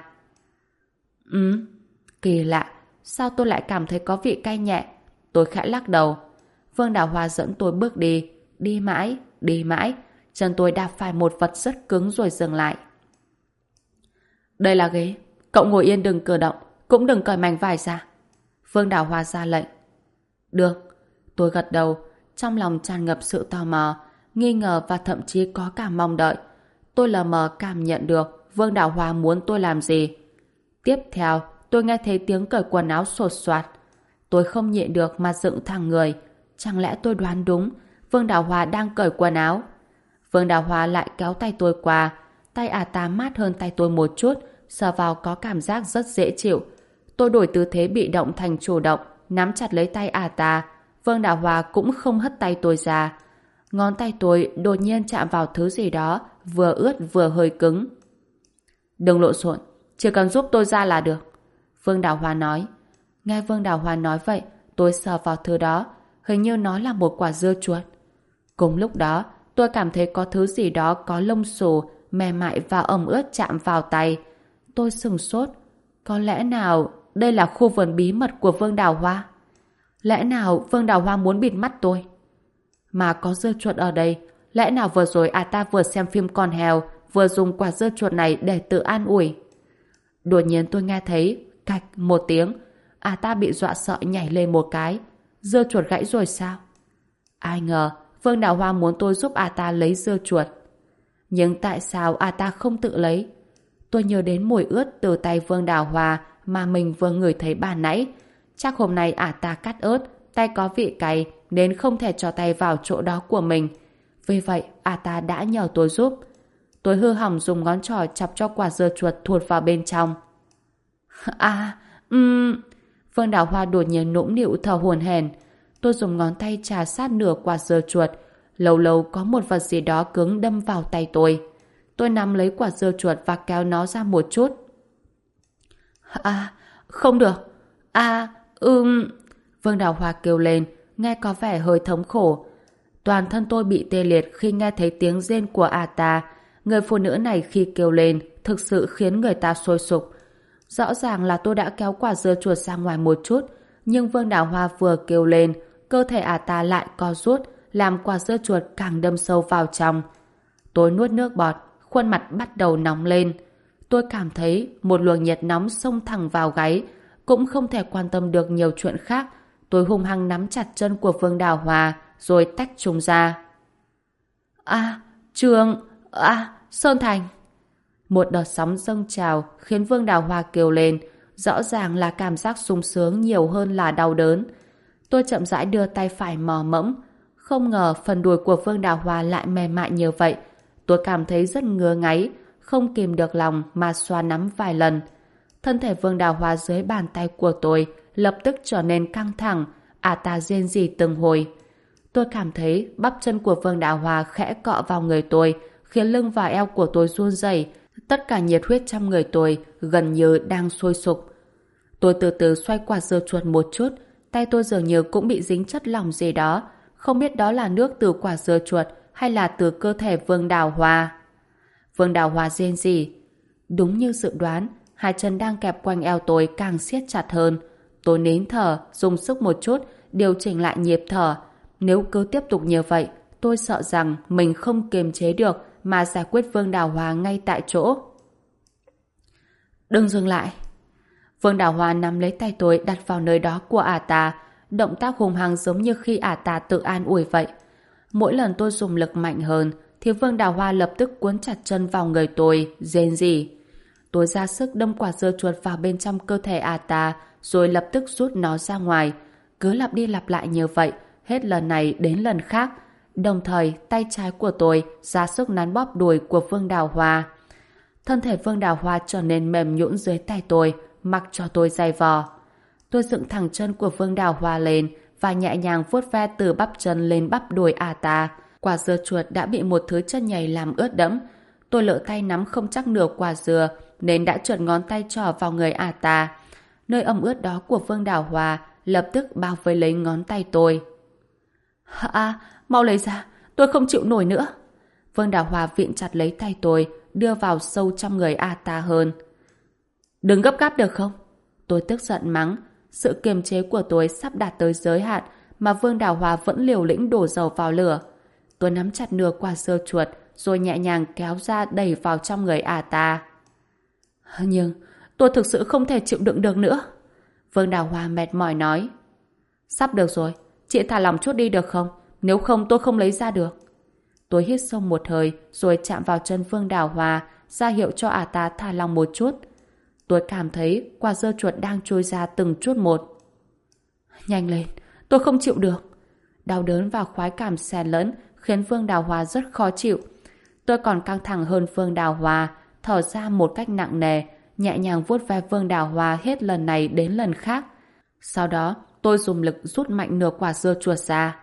Kỳ lạ. Sao tôi lại cảm thấy có vị cay nhẹ? Tôi khẽ lắc đầu. Vương Đào Hoa dẫn tôi bước đi. Đi mãi, đi mãi. Chân tôi đạp phải một vật rất cứng rồi dừng lại. Đây là ghế. Cậu ngồi yên đừng cử động. Cũng đừng cởi mảnh vải ra. Vương Đào Hoa ra lệnh. Được. Tôi gật đầu. Trong lòng tràn ngập sự tò mò, nghi ngờ và thậm chí có cả mong đợi. Tôi lờ mờ cảm nhận được Vương Đào Hoa muốn tôi làm gì. Tiếp theo, tôi nghe thấy tiếng cởi quần áo sột soạt. Tôi không nhịn được mà dựng thẳng người. Chẳng lẽ tôi đoán đúng, Vương Đào Hoa đang cởi quần áo? Vương Đào Hoa lại kéo tay tôi qua. Tay ta mát hơn tay tôi một chút, sờ vào có cảm giác rất dễ chịu. Tôi đổi tư thế bị động thành chủ động, nắm chặt lấy tay ta. Vương Đào Hoa cũng không hất tay tôi ra. Ngón tay tôi đột nhiên chạm vào thứ gì đó, vừa ướt vừa hơi cứng. Đừng lộn xộn, chỉ cần giúp tôi ra là được. Vương Đào Hoa nói. Nghe Vương Đào Hoa nói vậy, tôi sờ vào thứ đó, hình như nó là một quả dưa chuột. Cùng lúc đó, tôi cảm thấy có thứ gì đó có lông xù, mềm mại và ẩm ướt chạm vào tay. Tôi sửng sốt. Có lẽ nào đây là khu vườn bí mật của Vương Đào Hoa? Lẽ nào Vương Đào Hoa muốn bịt mắt tôi? Mà có dưa chuột ở đây, lẽ nào vừa rồi ta vừa xem phim con heo, vừa dùng quả dưa chuột này để tự an ủi? Đột nhiên tôi nghe thấy cạch một tiếng, ta bị dọa sợ nhảy lên một cái. Dưa chuột gãy rồi sao? Ai ngờ Vương Đào Hoa muốn tôi giúp ta lấy dưa chuột. Nhưng tại sao ta không tự lấy? Tôi nhớ đến mùi ướt từ tay Vương Đào Hoa mà mình vừa ngửi thấy ban nãy. Chắc hôm nay ta cắt ớt, tay có vị cay nên không thể cho tay vào chỗ đó của mình. Vì vậy ta đã nhờ tôi giúp. Tôi hư hỏng dùng ngón trỏ chọc cho quả dưa chuột thụt vào bên trong. Vương Đào Hoa đột nhiên nũng nịu thở hổn hển. Tôi dùng ngón tay chà sát nửa quả dưa chuột. Lâu lâu có một vật gì đó cứng đâm vào tay tôi. Tôi nắm lấy quả dưa chuột và kéo nó ra một chút. Không được. Vương Đào Hoa kêu lên, nghe có vẻ hơi thống khổ. Toàn thân tôi bị tê liệt khi nghe thấy tiếng rên của ta. Người phụ nữ này khi kêu lên thực sự khiến người ta sôi sục. Rõ ràng là tôi đã kéo quả dưa chuột ra ngoài một chút, nhưng Vương Đào Hoa vừa kêu lên, cơ thể ta lại co rút, làm quả dưa chuột càng đâm sâu vào trong. Tôi nuốt nước bọt, khuôn mặt bắt đầu nóng lên. Tôi cảm thấy một luồng nhiệt nóng xông thẳng vào gáy, cũng không thể quan tâm được nhiều chuyện khác. Tôi hung hăng nắm chặt chân của Vương Đào Hoa, rồi tách chúng ra. Sơn Thành. Một đợt sóng dâng trào khiến Vương Đào Hoa kêu lên, rõ ràng là cảm giác sung sướng nhiều hơn là đau đớn. Tôi chậm rãi đưa tay phải mò mẫm, không ngờ phần đùi của Vương Đào Hoa lại mềm mại như vậy. Tôi cảm thấy rất ngứa ngáy, không kìm được lòng mà xoa nắm vài lần. Thân thể Vương Đào Hoa dưới bàn tay của tôi lập tức trở nên căng thẳng, ta rên rỉ từng hồi. Tôi cảm thấy bắp chân của Vương Đào Hoa khẽ cọ vào người tôi, khiến lưng và eo của tôi run rẩy. Tất cả nhiệt huyết trong người tôi gần như đang sôi sục. Tôi từ từ xoay quả dưa chuột một chút, tay tôi dường như cũng bị dính chất lỏng gì đó, không biết đó là nước từ quả dưa chuột hay là từ cơ thể Vương Đào Hoa. Vương Đào Hoa rên rỉ. Đúng như dự đoán, hai chân đang kẹp quanh eo tôi càng siết chặt hơn. Tôi nín thở, dùng sức một chút, điều chỉnh lại nhịp thở. Nếu cứ tiếp tục như vậy, tôi sợ rằng mình không kiềm chế được mà giải quyết Vương Đào Hoa ngay tại chỗ. Đừng dừng lại. Vương Đào Hoa nắm lấy tay tôi đặt vào nơi đó của ả ta, động tác hùng hăng giống như khi ả ta tự an ủi vậy. Mỗi lần tôi dùng lực mạnh hơn, thì Vương Đào Hoa lập tức cuốn chặt chân vào người tôi, rên rỉ. Tôi ra sức đâm quả dưa chuột vào bên trong cơ thể ả ta, rồi lập tức rút nó ra ngoài. Cứ lặp đi lặp lại như vậy, hết lần này đến lần khác. Đồng thời, tay trái của tôi ra sức nắn bóp đùi của Vương Đào Hoa. Thân thể Vương Đào Hoa trở nên mềm nhũn dưới tay tôi, mặc cho tôi giày vò. Tôi dựng thẳng chân của Vương Đào Hoa lên và nhẹ nhàng vuốt ve từ bắp chân lên bắp đùi ả ta. Quả dưa chuột đã bị một thứ chất nhầy làm ướt đẫm. Tôi lỡ tay nắm không chắc nửa quả dừa nên đã trượt ngón tay trỏ vào người ả ta. Nơi ẩm ướt đó của Vương Đào Hoa lập tức bao vây lấy ngón tay tôi. Mau lấy ra, tôi không chịu nổi nữa. Vương Đào Hoa vịn chặt lấy tay tôi, đưa vào sâu trong người ả ta hơn. Đừng gấp gáp được không? Tôi tức giận mắng. Sự kiềm chế của tôi sắp đạt tới giới hạn mà Vương Đào Hoa vẫn liều lĩnh đổ dầu vào lửa. Tôi nắm chặt nửa quả dưa chuột rồi nhẹ nhàng kéo ra đẩy vào trong người ả ta. Nhưng tôi thực sự không thể chịu đựng được nữa. Vương Đào Hoa mệt mỏi nói. Sắp được rồi, chị thả lỏng chút đi được không? Nếu không tôi không lấy ra được. Tôi hít sâu một hơi rồi chạm vào chân Vương Đào Hoa, ra hiệu cho ả ta thả lỏng một chút. Tôi cảm thấy quả dưa chuột đang trôi ra từng chút một. Nhanh lên, tôi không chịu được. Đau đớn và khoái cảm xen lẫn khiến Vương Đào Hoa rất khó chịu. Tôi còn căng thẳng hơn Vương Đào Hoa, thở ra một cách nặng nề, nhẹ nhàng vuốt ve Vương Đào Hoa hết lần này đến lần khác. Sau đó, tôi dùng lực rút mạnh nửa quả dưa chuột ra.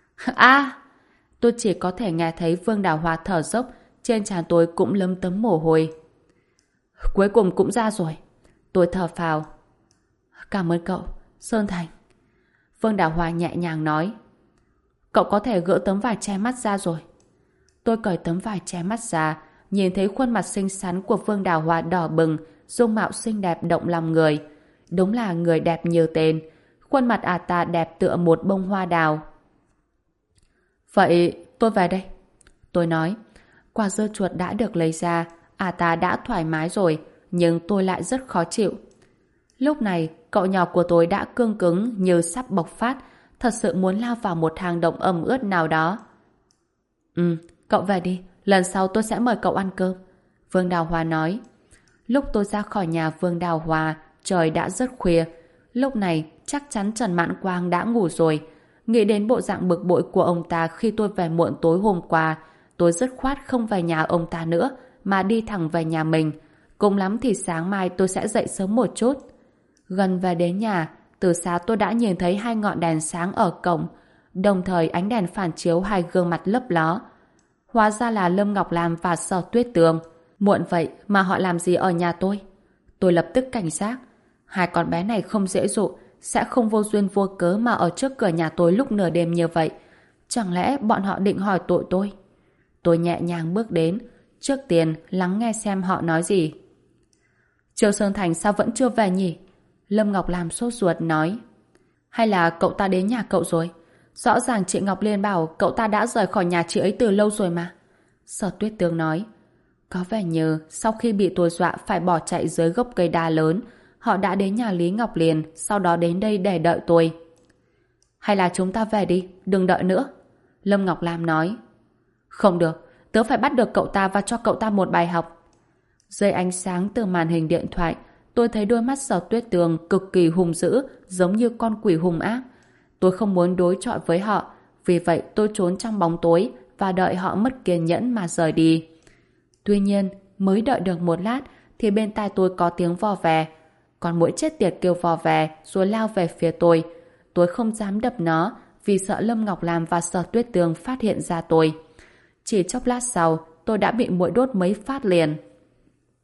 Tôi chỉ có thể nghe thấy Vương Đào Hoa thở dốc, trên trán tôi cũng lấm tấm mồ hôi. Cuối cùng cũng ra rồi. Tôi thở phào. Cảm ơn cậu, Sơn Thành. Vương Đào Hoa nhẹ nhàng nói. Cậu có thể gỡ tấm vải che mắt ra rồi. Tôi cởi tấm vải che mắt ra, nhìn thấy khuôn mặt xinh xắn của Vương Đào Hoa đỏ bừng, dung mạo xinh đẹp động lòng người. Đúng là người đẹp như tên. Khuôn mặt ả ta đẹp tựa một bông hoa đào. Vậy tôi về đây. Tôi nói. Quả dưa chuột đã được lấy ra, ả ta đã thoải mái rồi, nhưng tôi lại rất khó chịu. Lúc này, cậu nhỏ của tôi đã cương cứng như sắp bộc phát, thật sự muốn lao vào một hang động ẩm ướt nào đó. Cậu về đi, lần sau tôi sẽ mời cậu ăn cơm. Vương Đào Hoa nói. Lúc tôi ra khỏi nhà Vương Đào Hoa, trời đã rất khuya. Lúc này, chắc chắn Trần Mạn Quang đã ngủ rồi. Nghĩ đến bộ dạng bực bội của ông ta khi tôi về muộn tối hôm qua, tôi dứt khoát không về nhà ông ta nữa, mà đi thẳng về nhà mình. Cùng lắm thì sáng mai tôi sẽ dậy sớm một chút. Gần về đến nhà, từ xa tôi đã nhìn thấy hai ngọn đèn sáng ở cổng, đồng thời ánh đèn phản chiếu hai gương mặt lấp ló. Hóa ra là Lâm Ngọc Lam và Sở Tuyết Tường. Muộn vậy mà họ làm gì ở nhà tôi? Tôi lập tức cảnh giác. Hai con bé này không dễ dụ, sẽ không vô duyên vô cớ mà ở trước cửa nhà tôi lúc nửa đêm như vậy. Chẳng lẽ bọn họ định hỏi tội tôi? Tôi nhẹ nhàng bước đến, trước tiên lắng nghe xem họ nói gì. Triều Sơn Thành sao vẫn chưa về nhỉ? Lâm Ngọc Lam sốt ruột nói. Hay là cậu ta đến nhà cậu rồi? Rõ ràng chị Ngọc Liên bảo cậu ta đã rời khỏi nhà chị ấy từ lâu rồi mà. Sở Tuyết Tường nói. Có vẻ như sau khi bị tôi dọa phải bỏ chạy dưới gốc cây đa lớn, họ đã đến nhà Lý Ngọc Liên, sau đó đến đây để đợi tôi. Hay là chúng ta về đi, đừng đợi nữa. Lâm Ngọc Lam nói. Không được, tớ phải bắt được cậu ta và cho cậu ta một bài học. Dưới ánh sáng từ màn hình điện thoại, tôi thấy đôi mắt Sở Tuyết Tường cực kỳ hung dữ, giống như con quỷ hung ác. Tôi không muốn đối chọi với họ, vì vậy tôi trốn trong bóng tối và đợi họ mất kiên nhẫn mà rời đi. Tuy nhiên, mới đợi được một lát thì bên tai tôi có tiếng vò vè. Con muỗi chết tiệt kêu vò vè rồi lao về phía tôi. Tôi không dám đập nó vì sợ Lâm Ngọc Lam và Sở Tuyết Tường phát hiện ra tôi. Chỉ chốc lát sau, tôi đã bị muỗi đốt mấy phát liền.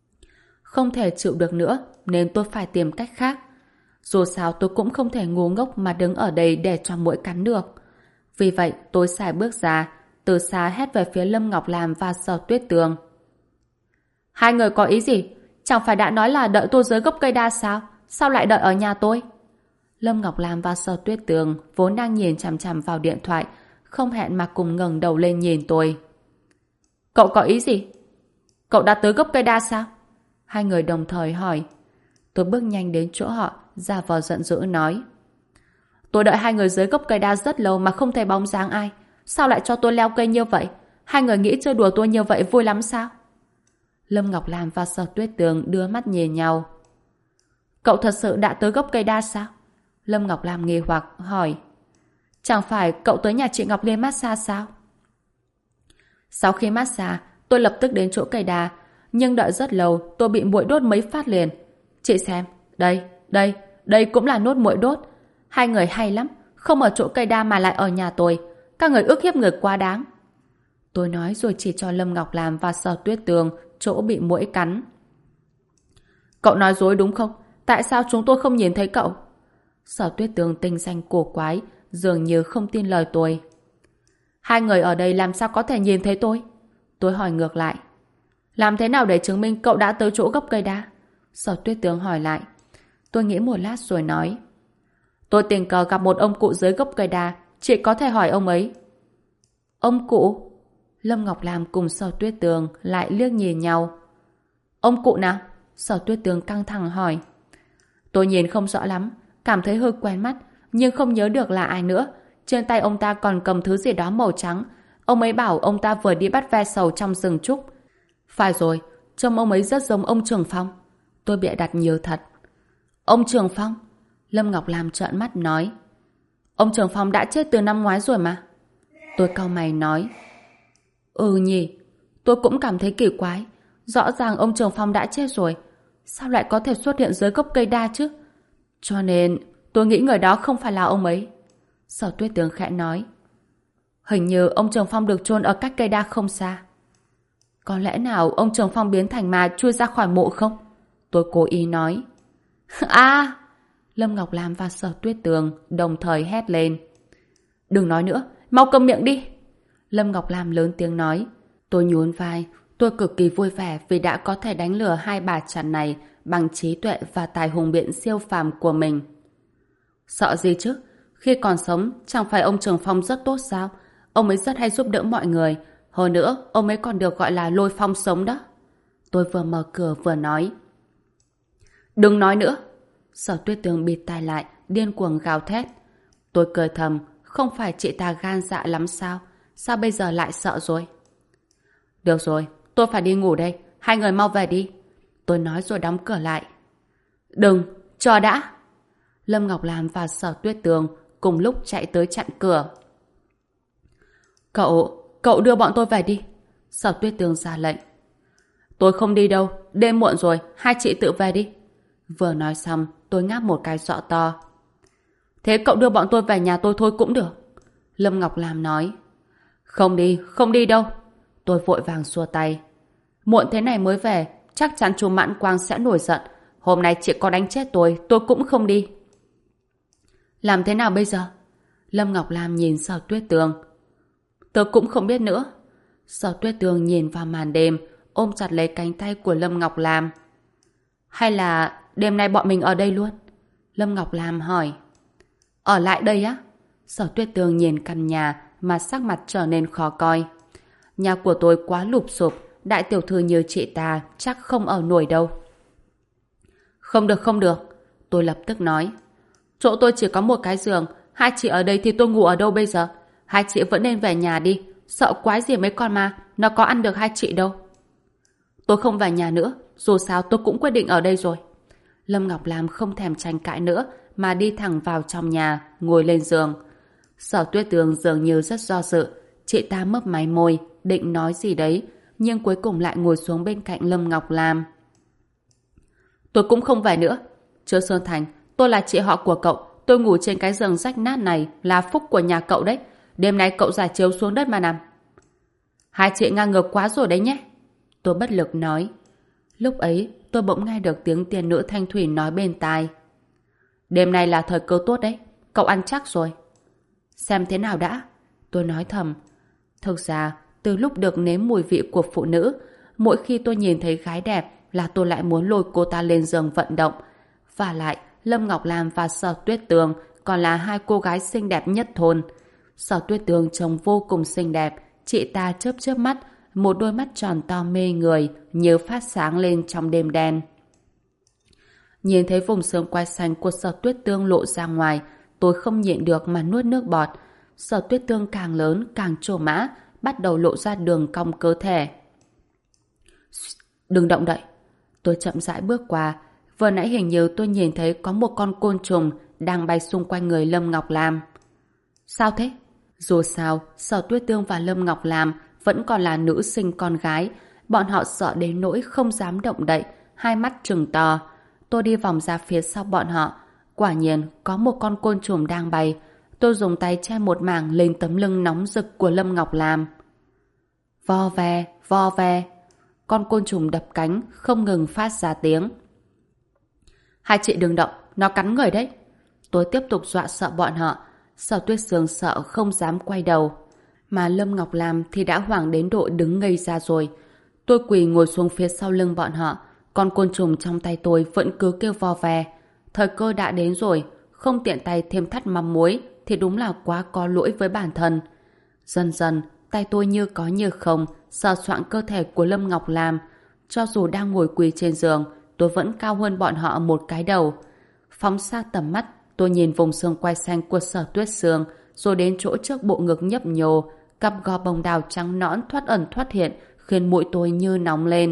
Không thể chịu được nữa nên tôi phải tìm cách khác. Dù sao tôi cũng không thể ngu ngốc mà đứng ở đây để cho muỗi cắn được. Vì vậy tôi sải bước ra, từ xa hét về phía Lâm Ngọc Lam và Sở Tuyết Tường. Hai người có ý gì? Chẳng phải đã nói là đợi tôi dưới gốc cây đa sao? Sao lại đợi ở nhà tôi? Lâm Ngọc Lam và Sở Tuyết Tường vốn đang nhìn chằm chằm vào điện thoại, không hẹn mà cùng ngẩng đầu lên nhìn tôi. Cậu có ý gì? Cậu đã tới gốc cây đa sao? Hai người đồng thời hỏi. Tôi bước nhanh đến chỗ họ, giả vờ giận dữ nói. Tôi đợi hai người dưới gốc cây đa rất lâu mà không thấy bóng dáng ai. Sao lại cho tôi leo cây như vậy? Hai người nghĩ chơi đùa tôi như vậy vui lắm sao? Lâm Ngọc Lam và Sở Tuyết Tường đưa mắt nhìn nhau. Cậu thật sự đã tới gốc cây đa sao? Lâm Ngọc Lam nghi hoặc hỏi. Chẳng phải cậu tới nhà chị Ngọc Liên massage sao? Sau khi massage, tôi lập tức đến chỗ cây đa, nhưng đợi rất lâu tôi bị muỗi đốt mấy phát liền. Chị xem, đây cũng là nốt muỗi đốt. Hai người hay lắm, không ở chỗ cây đa mà lại ở nhà tôi. Các người ức hiếp người quá đáng. Tôi nói rồi chỉ cho Lâm Ngọc Lam và Sở Tuyết Tường chỗ bị muỗi cắn. Cậu nói dối đúng không? Tại sao chúng tôi không nhìn thấy cậu? Sở Tuyết Tường tinh danh cổ quái, dường như không tin lời tôi. Hai người ở đây làm sao có thể nhìn thấy tôi? Tôi hỏi ngược lại. Làm thế nào để chứng minh cậu đã tới chỗ gốc cây đa? Sở Tuyết Tường hỏi lại. Tôi nghĩ một lát rồi nói. Tôi tình cờ gặp một ông cụ dưới gốc cây đa, chị có thể hỏi ông ấy. Ông cụ? Lâm Ngọc Lam cùng Sở Tuyết Tường lại liếc nhìn nhau. Ông cụ nào? Sở Tuyết Tường căng thẳng hỏi. Tôi nhìn không rõ lắm, cảm thấy hơi quen mắt, nhưng không nhớ được là ai nữa. Trên tay ông ta còn cầm thứ gì đó màu trắng. Ông ấy bảo ông ta vừa đi bắt ve sầu trong rừng trúc. Phải rồi, trông ông ấy rất giống ông Trường Phong. Tôi bịa đặt nhiều thật. Ông Trường Phong? Lâm Ngọc Lam trợn mắt nói. Ông Trường Phong đã chết từ năm ngoái rồi mà. Tôi cau mày nói. Ừ nhỉ, tôi cũng cảm thấy kỳ quái. Rõ ràng ông Trường Phong đã chết rồi, sao lại có thể xuất hiện dưới gốc cây đa chứ? Cho nên tôi nghĩ người đó không phải là ông ấy. Sở Tuyết Tường khẽ nói. Hình như ông Trường Phong được chôn ở cách cây đa không xa. Có lẽ nào ông Trường Phong biến thành ma chui ra khỏi mộ không? Tôi cố ý nói. À! Lâm Ngọc Lam và Sở Tuyết Tường đồng thời hét lên. Đừng nói nữa, mau câm miệng đi! Lâm Ngọc Lam lớn tiếng nói. Tôi nhún vai. Tôi cực kỳ vui vẻ vì đã có thể đánh lừa hai bà chằn này bằng trí tuệ và tài hùng biện siêu phàm của mình. Sợ gì chứ? Khi còn sống, chẳng phải ông Trường Phong rất tốt sao? Ông ấy rất hay giúp đỡ mọi người. Hơn nữa, ông ấy còn được gọi là lôi phong sống đó. Tôi vừa mở cửa vừa nói. Đừng nói nữa! Sở Tuyết Tường bịt tai lại, điên cuồng gào thét. Tôi cười thầm, không phải chị ta gan dạ lắm sao? Sao bây giờ lại sợ rồi? Được rồi, tôi phải đi ngủ đây. Hai người mau về đi. Tôi nói rồi đóng cửa lại. Đừng, chờ đã! Lâm Ngọc Lam và Sở Tuyết Tường cùng lúc chạy tới chặn cửa. Cậu đưa bọn tôi về đi. Sở Tuyết Tường ra lệnh. Tôi không đi đâu, đêm muộn rồi, hai chị tự về đi. Vừa nói xong, tôi ngáp một cái rõ to. Thế cậu đưa bọn tôi về nhà tôi thôi cũng được. Lâm Ngọc Lam nói. Không đi đâu. Tôi vội vàng xua tay. Muộn thế này mới về, chắc chắn chú Mãn Quang sẽ nổi giận. Hôm nay chị có đánh chết tôi cũng không đi. Làm thế nào bây giờ? Lâm Ngọc Lam nhìn Sở Tuyết Tường. Tớ cũng không biết nữa. Sở Tuyết Tường nhìn vào màn đêm, ôm chặt lấy cánh tay của Lâm Ngọc Lam. Hay là đêm nay bọn mình ở đây luôn? Lâm Ngọc Lam hỏi. Ở lại đây á? Sở Tuyết Tường nhìn căn nhà mà sắc mặt trở nên khó coi. Nhà của tôi quá lụp xụp, đại tiểu thư như chị ta chắc không ở nổi đâu. Không được. Tôi lập tức nói. Chỗ tôi chỉ có một cái giường, hai chị ở đây thì tôi ngủ ở đâu bây giờ? Hai chị vẫn nên về nhà đi, sợ quái gì mấy con ma, nó có ăn được hai chị đâu. Tôi không về nhà nữa, dù sao tôi cũng quyết định ở đây rồi. Lâm Ngọc Lam không thèm tranh cãi nữa mà đi thẳng vào trong nhà, ngồi lên giường. Sở Tuyết Tường dường như rất do dự, chị ta mấp máy môi, định nói gì đấy, nhưng cuối cùng lại ngồi xuống bên cạnh Lâm Ngọc Lam. Tôi cũng không về nữa. Chưa Sơn Thành, tôi là chị họ của cậu, tôi ngủ trên cái giường rách nát này là phúc của nhà cậu đấy. Đêm nay cậu giải chiếu xuống đất mà nằm. Hai chị ngang ngược quá rồi đấy nhé. Tôi bất lực nói. Lúc ấy tôi bỗng nghe được tiếng tiên nữ Thanh Thủy nói bên tai. Đêm nay là thời cơ tốt đấy, cậu ăn chắc rồi. Xem thế nào đã, tôi nói thầm. Thực ra, từ lúc được nếm mùi vị của phụ nữ, mỗi khi tôi nhìn thấy gái đẹp là tôi lại muốn lôi cô ta lên giường vận động. Và lại, Lâm Ngọc Lam và Sở Tuyết Tường còn là hai cô gái xinh đẹp nhất thôn. Sở Tuyết Tường trông vô cùng xinh đẹp, chị ta chớp chớp mắt, một đôi mắt tròn to mê người như phát sáng lên trong đêm đen. Nhìn thấy vùng xương quai xanh của Sở Tuyết Tường lộ ra ngoài, tôi không nhịn được mà nuốt nước bọt. Sở Tuyết Tường càng lớn càng trổ mã, bắt đầu lộ ra đường cong cơ thể. Đừng động đậy. Tôi chậm rãi bước qua. Vừa nãy hình như tôi nhìn thấy có một con côn trùng đang bay xung quanh người Lâm Ngọc Lam. Sao thế? Dù sao, Sở Tuyết Tường và Lâm Ngọc Lam vẫn còn là nữ sinh con gái. Bọn họ sợ đến nỗi không dám động đậy, hai mắt trừng to. Tôi đi vòng ra phía sau bọn họ. Quả nhiên, có một con côn trùng đang bay. Tôi dùng tay che một mảng lên tấm lưng nóng rực của Lâm Ngọc Lam. Vo ve, vo ve. Con côn trùng đập cánh, không ngừng phát ra tiếng. Hai chị đừng động, nó cắn người đấy. Tôi tiếp tục dọa sợ bọn họ. Sở Tuyết Sương sợ không dám quay đầu. Mà Lâm Ngọc Lam thì đã hoảng đến độ đứng ngây ra rồi. Tôi quỳ ngồi xuống phía sau lưng bọn họ. Con côn trùng trong tay tôi vẫn cứ kêu vo ve. Thời cơ đã đến rồi, không tiện tay thêm thắt mắm muối thì đúng là quá có lỗi với bản thân. Dần dần, tay tôi như có như không sờ soạng cơ thể của Lâm Ngọc Lam. Cho dù đang ngồi quỳ trên giường, tôi vẫn cao hơn bọn họ một cái đầu. Phóng xa tầm mắt, tôi nhìn vùng xương quai xanh của Sở Tuyết Sương, rồi đến chỗ trước bộ ngực nhấp nhô, cặp gò bồng đào trắng nõn thoát ẩn thoát hiện, khiến mũi tôi như nóng lên.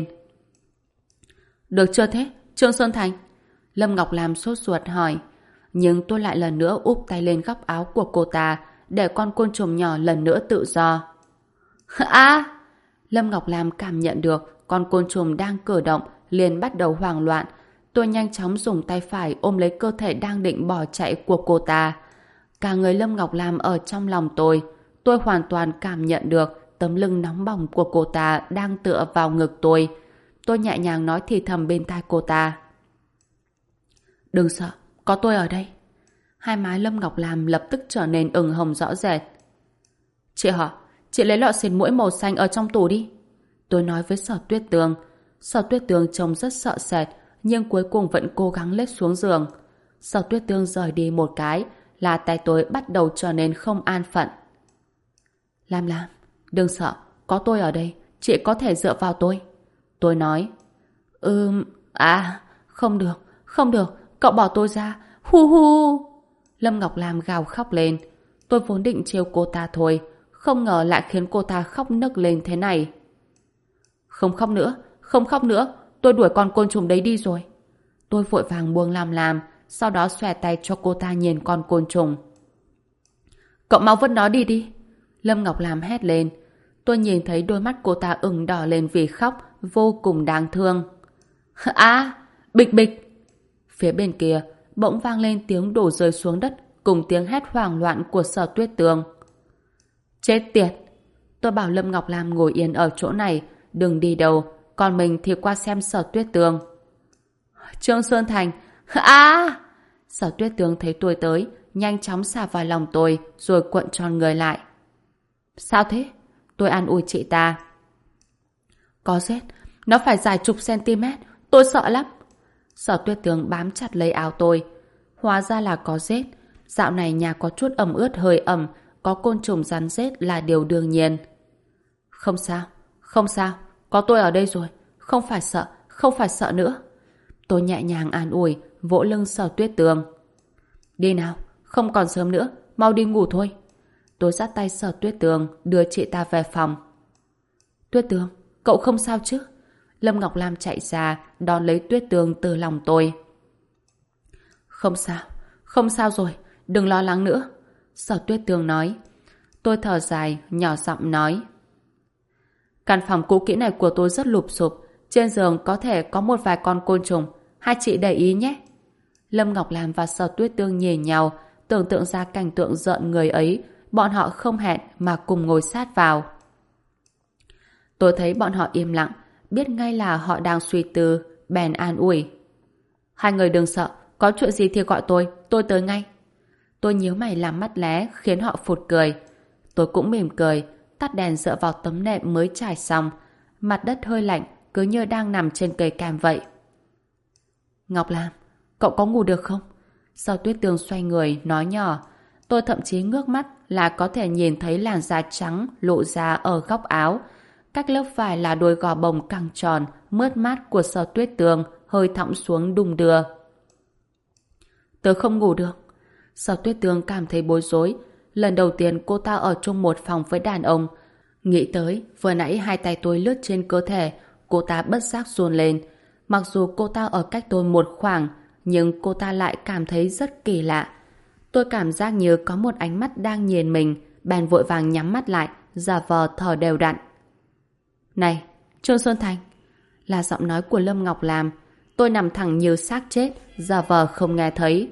Được chưa thế, Trương Sơn Thành? Lâm Ngọc Lam sốt ruột hỏi. Nhưng tôi lại lần nữa úp tay lên góc áo của cô ta, để con côn trùng nhỏ lần nữa tự do. À! Lâm Ngọc Lam cảm nhận được con côn trùng đang cử động, liền bắt đầu hoảng loạn. Tôi nhanh chóng dùng tay phải ôm lấy cơ thể đang định bỏ chạy của cô ta. Cả người Lâm Ngọc Lam ở trong lòng tôi hoàn toàn cảm nhận được tấm lưng nóng bỏng của cô ta đang tựa vào ngực tôi. Tôi nhẹ nhàng nói thì thầm bên tai cô ta. Đừng sợ, có tôi ở đây. Hai má Lâm Ngọc Lam lập tức trở nên ửng hồng rõ rệt. Chị hả? Chị lấy lọ xịt mũi màu xanh ở trong tủ đi. Tôi nói với Sở Tuyết Tường. Sở Tuyết Tường trông rất sợ sệt, nhưng cuối cùng vẫn cố gắng lết xuống giường. Sở Tuyết Tường rời đi một cái, là tay tôi bắt đầu trở nên không an phận. Lam, đừng sợ, có tôi ở đây, chị có thể dựa vào tôi. Tôi nói. Không được, cậu bỏ tôi ra. Hu hu. Lâm Ngọc Lam gào khóc lên. Tôi vốn định trêu cô ta thôi, không ngờ lại khiến cô ta khóc nấc lên thế này. Không khóc nữa, tôi đuổi con côn trùng đấy đi rồi. Tôi vội vàng buông Lam, sau đó xòe tay cho cô ta nhìn con côn trùng. Cậu mau vứt nó đi. Lâm Ngọc Lam hét lên. Tôi nhìn thấy đôi mắt cô ta ửng đỏ lên vì khóc, vô cùng đáng thương. À, bịch bịch. Phía bên kia, bỗng vang lên tiếng đổ rơi xuống đất cùng tiếng hét hoảng loạn của Sở Tuyết Tường. Chết tiệt! Tôi bảo Lâm Ngọc Lam ngồi yên ở chỗ này, đừng đi đâu, còn mình thì qua xem Sở Tuyết Tường. Trương Sơn Thành! À! Sở Tuyết Tường thấy tôi tới, nhanh chóng xà vào lòng tôi, rồi cuộn tròn người lại. Sao thế? Tôi an ủi chị ta. Có rết, nó phải dài chục cm, tôi sợ lắm. Sở Tuyết Tường bám chặt lấy áo tôi. Hóa ra là có rết. Dạo này nhà có chút ẩm ướt hơi ẩm, có côn trùng rắn rết là điều đương nhiên. Không sao, có tôi ở đây rồi. Không phải sợ nữa. Tôi nhẹ nhàng an ủi, vỗ lưng Sở Tuyết Tường. Đi nào, không còn sớm nữa, mau đi ngủ thôi. Tôi dắt tay Sở Tuyết Tường, đưa chị ta về phòng. Tuyết Tường, cậu không sao chứ? Lâm Ngọc Lam chạy ra, đón lấy Tuyết Tường từ lòng tôi. Không sao rồi, đừng lo lắng nữa. Sở Tuyết Tường nói. Tôi thở dài, nhỏ giọng nói. Căn phòng cũ kỹ này của tôi rất lụp xụp, trên giường có thể có một vài con côn trùng, hai chị để ý nhé. Lâm Ngọc Lam và Sở Tuyết Tường nhìn nhau, tưởng tượng ra cảnh tượng giận người ấy, bọn họ không hẹn mà cùng ngồi sát vào. Tôi thấy bọn họ im lặng, biết ngay là họ đang suy tư, bèn an ủi. Hai người đừng sợ, có chuyện gì thì gọi tôi tới ngay. Tôi nhíu mày làm mắt lé khiến họ phụt cười. Tôi cũng mỉm cười, tắt đèn dựa vào tấm nệm mới trải xong. Mặt đất hơi lạnh, cứ như đang nằm trên cây cam vậy. Ngọc Lam, cậu có ngủ được không? Sao Tuyết Tường xoay người, nói nhỏ. Tôi thậm chí ngước mắt là có thể nhìn thấy làn da trắng lộ ra ở góc áo. Cách lớp vải là đôi gò bồng căng tròn, mướt mát của Sao Tuyết Tường hơi thõng xuống đung đưa. Tớ không ngủ được. Sao Tuyết Tường cảm thấy bối rối. Lần đầu tiên cô ta ở chung một phòng với đàn ông. Nghĩ tới, vừa nãy hai tay tôi lướt trên cơ thể, cô ta bất giác run lên. Mặc dù cô ta ở cách tôi một khoảng, nhưng cô ta lại cảm thấy rất kỳ lạ. Tôi cảm giác như có một ánh mắt đang nhìn mình, bèn vội vàng nhắm mắt lại, giả vờ thở đều đặn. Này, Trương Xuân Thành, là giọng nói của Lâm Ngọc Lam. Tôi nằm thẳng như xác chết, giả vờ không nghe thấy.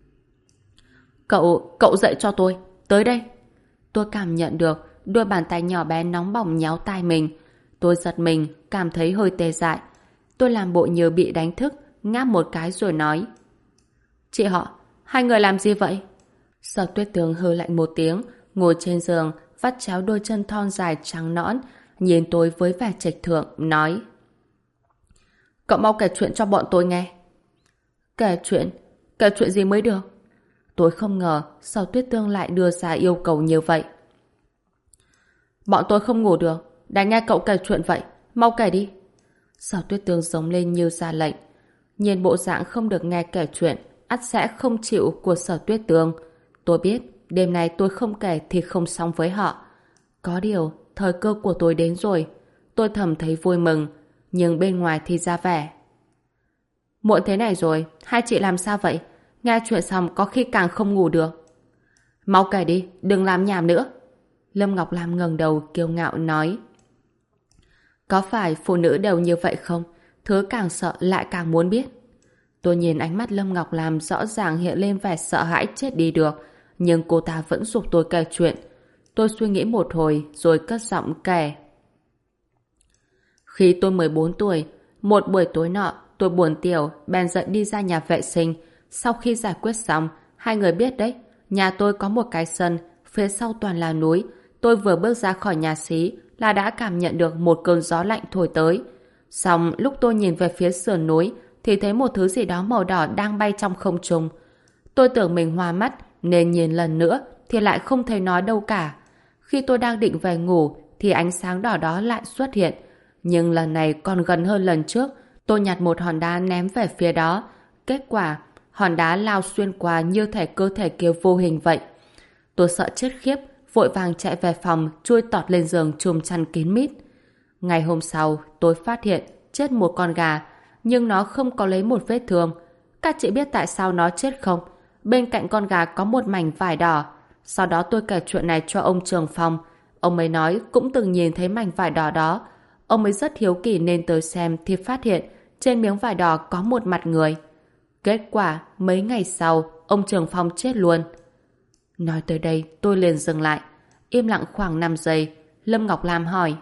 Cậu dậy cho tôi, tới đây. Tôi cảm nhận được đôi bàn tay nhỏ bé nóng bỏng nhéo tai mình. Tôi giật mình, cảm thấy hơi tê dại. Tôi làm bộ như bị đánh thức, ngáp một cái rồi nói. Chị họ, hai người làm gì vậy? Sở Tuyết Tường hừ lạnh một tiếng, ngồi trên giường, vắt chéo đôi chân thon dài trắng nõn, nhìn tôi với vẻ trịch thượng, nói. Cậu mau kể chuyện cho bọn tôi nghe. Kể chuyện gì mới được? Tôi không ngờ Sở Tuyết Tường lại đưa ra yêu cầu như vậy. Bọn tôi không ngủ được, đã nghe cậu kể chuyện vậy, mau kể đi. Sở Tuyết Tường giống lên như ra lệnh. Nhìn bộ dạng không được nghe kể chuyện, ắt sẽ không chịu của Sở Tuyết Tường. Tôi biết, đêm nay tôi không kể thì không xong với họ. Có điều, thời cơ của tôi đến rồi. Tôi thầm thấy vui mừng, nhưng bên ngoài thì ra vẻ. Muộn thế này rồi, hai chị làm sao vậy? Nghe chuyện xong có khi càng không ngủ được. Mau kể đi, đừng làm nhảm nữa. Lâm Ngọc Lam ngẩng đầu kiêu ngạo nói. Có phải phụ nữ đều như vậy không? Thứ càng sợ lại càng muốn biết. Tôi nhìn ánh mắt Lâm Ngọc Lam rõ ràng hiện lên vẻ sợ hãi chết đi được, nhưng cô ta vẫn giục tôi kể chuyện. Tôi suy nghĩ một hồi rồi cất giọng kể. Khi tôi 14 tuổi, một buổi tối nọ, tôi buồn tiểu, bèn dậy đi ra nhà vệ sinh. Sau khi giải quyết xong, hai người biết đấy, nhà tôi có một cái sân, phía sau toàn là núi. Tôi vừa bước ra khỏi nhà xí là đã cảm nhận được một cơn gió lạnh thổi tới. Xong lúc tôi nhìn về phía sườn núi thì thấy một thứ gì đó màu đỏ đang bay trong không trung. Tôi tưởng mình hoa mắt nên nhìn lần nữa thì lại không thấy nó đâu cả. Khi tôi đang định về ngủ thì ánh sáng đỏ đó lại xuất hiện. Nhưng lần này còn gần hơn lần trước. Tôi nhặt một hòn đá ném về phía đó. Kết quả, hòn đá lao xuyên qua như thể cơ thể kia vô hình vậy. Tôi sợ chết khiếp, vội vàng chạy về phòng, chui tọt lên giường chùm chăn kín mít. Ngày hôm sau, tôi phát hiện chết một con gà, nhưng nó không có lấy một vết thương. Các chị biết tại sao nó chết không? Bên cạnh con gà có một mảnh vải đỏ. Sau đó tôi kể chuyện này cho ông Trường Phong. Ông ấy nói cũng từng nhìn thấy mảnh vải đỏ đó. Ông ấy rất hiếu kỳ nên tới xem thì phát hiện trên miếng vải đỏ có một mặt người. Kết quả, mấy ngày sau, ông Trường Phong chết luôn. Nói tới đây, tôi liền dừng lại. Im lặng khoảng 5 giây. Lâm Ngọc Lam hỏi.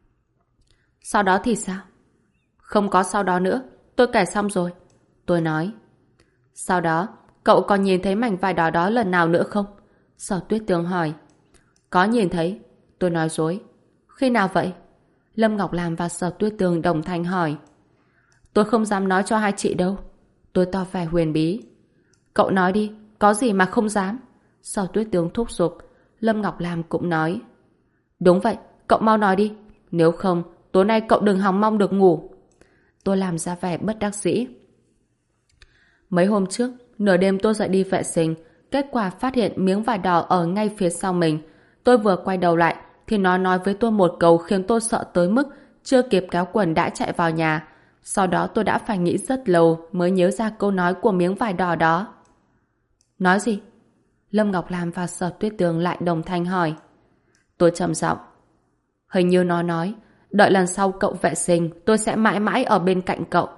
Sau đó thì sao? Không có sau đó nữa. Tôi kể xong rồi. Tôi nói. Sau đó, cậu còn nhìn thấy mảnh vải đỏ đó lần nào nữa không? Sở Tuyết Tường hỏi. Có nhìn thấy. Tôi nói dối. Khi nào vậy? Lâm Ngọc Lam và Sở Tuyết Tường đồng thanh hỏi. Tôi không dám nói cho hai chị đâu. Tôi tỏ vẻ huyền bí. Cậu nói đi, có gì mà không dám? Sở Tuyết Tường thúc giục. Lâm Ngọc Lam cũng nói. Đúng vậy, cậu mau nói đi. Nếu không, tối nay cậu đừng hòng mong được ngủ. Tôi làm ra vẻ bất đắc dĩ. Mấy hôm trước, nửa đêm tôi dậy đi vệ sinh, kết quả phát hiện miếng vải đỏ ở ngay phía sau mình. Tôi vừa quay đầu lại, thì nó nói với tôi một câu khiến tôi sợ tới mức chưa kịp kéo quần đã chạy vào nhà. Sau đó tôi đã phải nghĩ rất lâu mới nhớ ra câu nói của miếng vải đỏ đó. Nói gì? Lâm Ngọc Lam và Sở Tuyết Tường lại đồng thanh hỏi. Tôi trầm giọng. Hình như nó nói, đợi lần sau cậu vệ sinh, tôi sẽ mãi mãi ở bên cạnh cậu.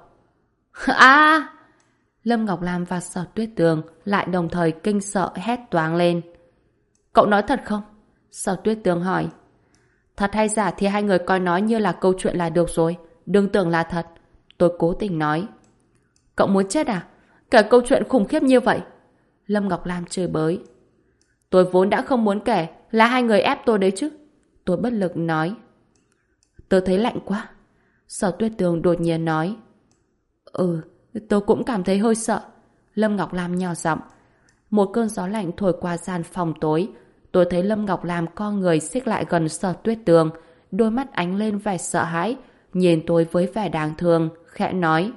À! Lâm Ngọc Lam và Sở Tuyết Tường lại đồng thời kinh sợ hét toáng lên. Cậu nói thật không? Sở Tuyết Tường hỏi. Thật hay giả thì hai người coi nói như là câu chuyện là được rồi. Đừng tưởng là thật. Tôi cố tình nói. Cậu muốn chết à? Kể câu chuyện khủng khiếp như vậy. Lâm Ngọc Lam chơi bới. Tôi vốn đã không muốn kể, là hai người ép tôi đấy chứ. Tôi bất lực nói. Tôi thấy lạnh quá. Sở Tuyết Tường đột nhiên nói. Tôi cũng cảm thấy hơi sợ. Lâm Ngọc Lam nhỏ giọng. Một cơn gió lạnh thổi qua gian phòng tối. Tôi thấy Lâm Ngọc Lam co người xích lại gần Sở Tuyết Tường, đôi mắt ánh lên vẻ sợ hãi, nhìn tôi với vẻ đáng thương, khẽ nói.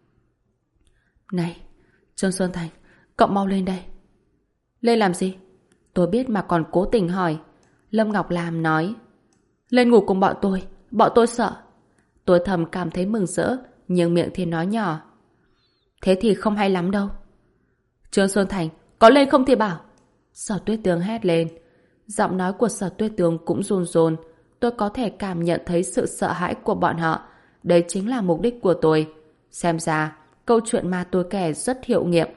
Này, Trương Xuân Thành, cậu mau lên đây. Lên làm gì? Tôi biết mà còn cố tình hỏi. Lâm Ngọc Lam nói. Lên ngủ cùng bọn tôi sợ. Tôi thầm cảm thấy mừng rỡ, nhưng miệng thì nói nhỏ. Thế thì không hay lắm đâu. Trương Xuân Thành, có lên không thì bảo. Sở Tuyết Tường hét lên. Giọng nói của Sở Tuyết Tường cũng run run. Tôi có thể cảm nhận thấy sự sợ hãi của bọn họ. Đấy chính là mục đích của tôi. Xem ra, câu chuyện mà tôi kể rất hiệu nghiệm.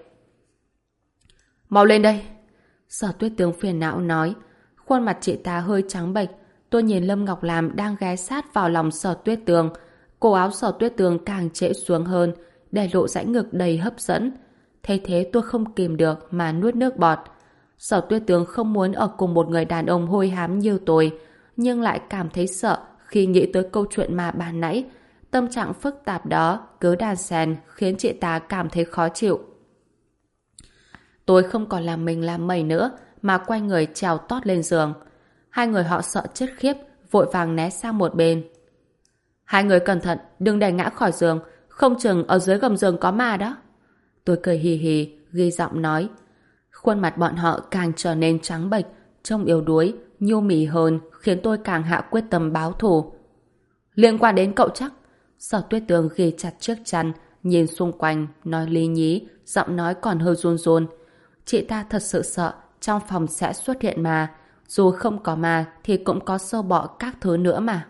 Mau lên đây. Sở Tuyết Tường phiền não nói. Khuôn mặt chị ta hơi trắng bệch. Tôi nhìn Lâm Ngọc Lam đang ghé sát vào lòng Sở Tuyết Tường. Cổ áo Sở Tuyết Tường càng trễ xuống hơn, để lộ dãy ngực đầy hấp dẫn. Thế thế tôi không kìm được mà nuốt nước bọt. Sở Tuyết Tường không muốn ở cùng một người đàn ông hôi hám như tôi, nhưng lại cảm thấy sợ khi nghĩ tới câu chuyện mà ban nãy. Tâm trạng phức tạp đó cứ đan xen khiến chị ta cảm thấy khó chịu. Tôi không còn làm mình làm mẩy nữa mà quay người trèo tót lên giường. Hai người họ sợ chết khiếp, vội vàng né sang một bên. Hai người cẩn thận, đừng để ngã khỏi giường, không chừng ở dưới gầm giường có ma đó. Tôi cười hì hì, ghi giọng nói. Khuôn mặt bọn họ càng trở nên trắng bệch, trông yếu đuối, nhô mì hơn, khiến tôi càng hạ quyết tâm báo thù. Liên quan đến cậu chắc? Sở Tuyết Tường ghi chặt chiếc chăn, nhìn xung quanh, nói lý nhí, giọng nói còn hơi run run. Chị ta thật sự sợ trong phòng sẽ xuất hiện ma. Dù không có ma thì cũng có sâu bọ các thứ nữa mà.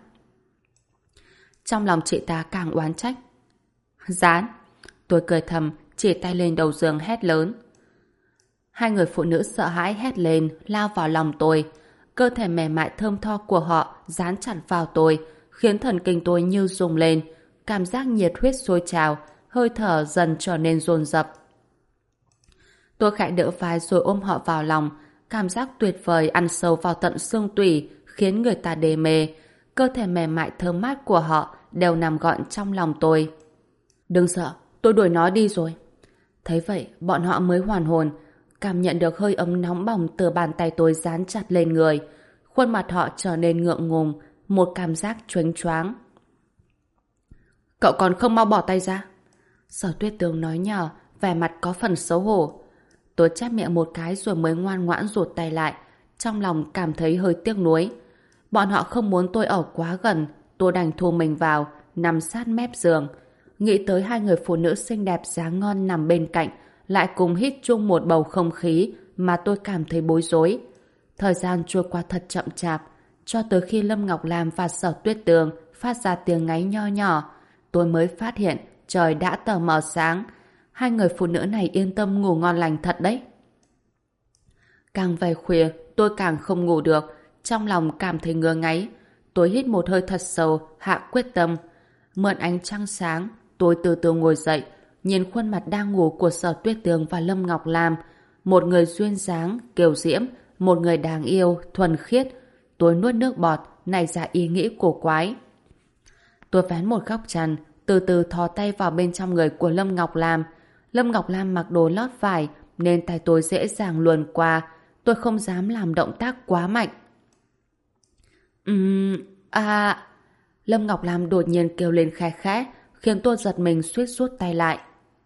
Trong lòng chị ta càng oán trách. Dán. Tôi cười thầm, chỉ tay lên đầu giường hét lớn. Hai người phụ nữ sợ hãi hét lên, lao vào lòng tôi. Cơ thể mềm mại thơm tho của họ dán chặt vào tôi, khiến thần kinh tôi như rung lên. Cảm giác nhiệt huyết sôi trào, hơi thở dần trở nên dồn dập. Tôi khẽ đỡ vai rồi ôm họ vào lòng. Cảm giác tuyệt vời ăn sâu vào tận xương tủy, khiến người ta đê mê. Cơ thể mềm mại thơm mát của họ đều nằm gọn trong lòng tôi. Đừng sợ, tôi đuổi nó đi rồi. Thấy vậy, bọn họ mới hoàn hồn, cảm nhận được hơi ấm nóng bỏng từ bàn tay tôi dán chặt lên người. Khuôn mặt họ trở nên ngượng ngùng, một cảm giác choáng choáng. Cậu còn không mau bỏ tay ra. Sở Tuyết Tường nói nhỏ, vẻ mặt có phần xấu hổ. Tôi chép miệng một cái rồi mới ngoan ngoãn rụt tay lại, trong lòng cảm thấy hơi tiếc nuối. Bọn họ không muốn tôi ở quá gần, tôi đành thu mình vào, nằm sát mép giường. Nghĩ tới hai người phụ nữ xinh đẹp dáng ngon nằm bên cạnh, lại cùng hít chung một bầu không khí mà tôi cảm thấy bối rối. Thời gian trôi qua thật chậm chạp, cho tới khi Lâm Ngọc Lam và Sở Tuyết Tường phát ra tiếng ngáy nho nhỏ, tôi mới phát hiện trời đã tờ mờ sáng. Hai người phụ nữ này yên tâm ngủ ngon lành thật đấy. Càng về khuya, tôi càng không ngủ được, trong lòng cảm thấy ngứa ngáy. Tôi hít một hơi thật sâu, hạ quyết tâm. Mượn ánh trăng sáng, tôi từ từ ngồi dậy, nhìn khuôn mặt đang ngủ của Sở Tuyết Tường và Lâm Ngọc Lam. Một người duyên dáng, kiều diễm, một người đáng yêu, thuần khiết. Tôi nuốt nước bọt, nảy ra ý nghĩ cổ quái. Tôi vén một góc chăn, từ từ thò tay vào bên trong người của Lâm Ngọc Lam. Lâm Ngọc Lam mặc đồ lót vải, nên tay tôi dễ dàng luồn qua. Tôi không dám làm động tác quá mạnh. Lâm Ngọc Lam đột nhiên kêu lên khe khẽ, khiến tôi giật mình suýt rút tay lại.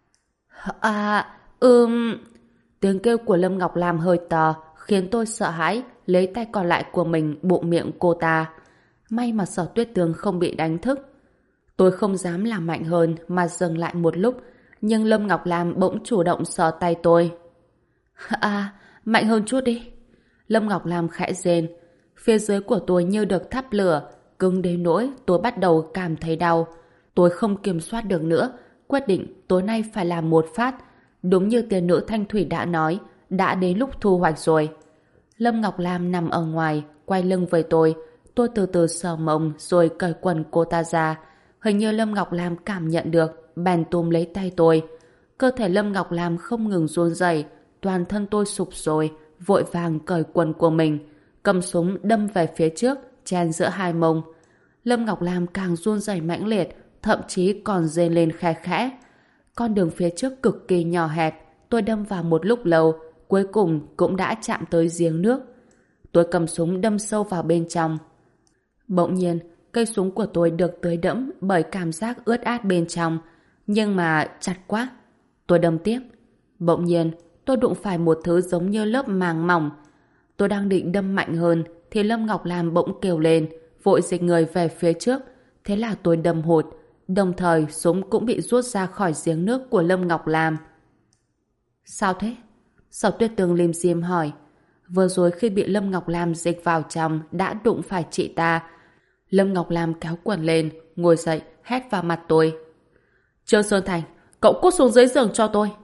Tiếng kêu của Lâm Ngọc Lam hơi to, khiến tôi sợ hãi, lấy tay còn lại của mình bụng miệng cô ta. May mà Sở Tuyết Tường không bị đánh thức. Tôi không dám làm mạnh hơn mà dừng lại một lúc, nhưng Lâm Ngọc Lam bỗng chủ động sờ tay tôi. Mạnh hơn chút đi. Lâm Ngọc Lam khẽ rên. Phía dưới của tôi như được thắp lửa, cứng đến nỗi tôi bắt đầu cảm thấy đau. Tôi không kiểm soát được nữa, quyết định tối nay phải làm một phát. Đúng như tiên nữ Thanh Thủy đã nói, đã đến lúc thu hoạch rồi. Lâm Ngọc Lam nằm ở ngoài, quay lưng với tôi. Tôi từ từ sờ mông rồi cởi quần cô ta ra. Hình như Lâm Ngọc Lam cảm nhận được bèn túm lấy tay tôi. Cơ thể Lâm Ngọc Lam không ngừng run rẩy, toàn thân tôi sụp sôi, vội vàng cởi quần của mình, cầm súng đâm về phía trước, chen giữa hai mông. Lâm Ngọc Lam càng run rẩy mãnh liệt, thậm chí còn rên lên khe khẽ. Con đường phía trước cực kỳ nhỏ hẹp, tôi đâm vào một lúc lâu, cuối cùng cũng đã chạm tới giếng nước. Tôi cầm súng đâm sâu vào bên trong. Bỗng nhiên, cây súng của tôi được tưới đẫm bởi cảm giác ướt át bên trong, nhưng mà chặt quá. Tôi đâm tiếp. Bỗng nhiên, tôi đụng phải một thứ giống như lớp màng mỏng. Tôi đang định đâm mạnh hơn, thì Lâm Ngọc Lam bỗng kêu lên, vội dịch người về phía trước. Thế là tôi đâm hụt, đồng thời súng cũng bị rút ra khỏi giếng nước của Lâm Ngọc Lam. Sao thế? Sở Tuyết Tường lim dim hỏi. Vừa rồi khi bị Lâm Ngọc Lam dịch vào trong đã đụng phải chị ta. Lâm Ngọc Lam kéo quần lên, ngồi dậy, hét vào mặt tôi. Trương Sơn Thành, cậu cút xuống dưới giường cho tôi.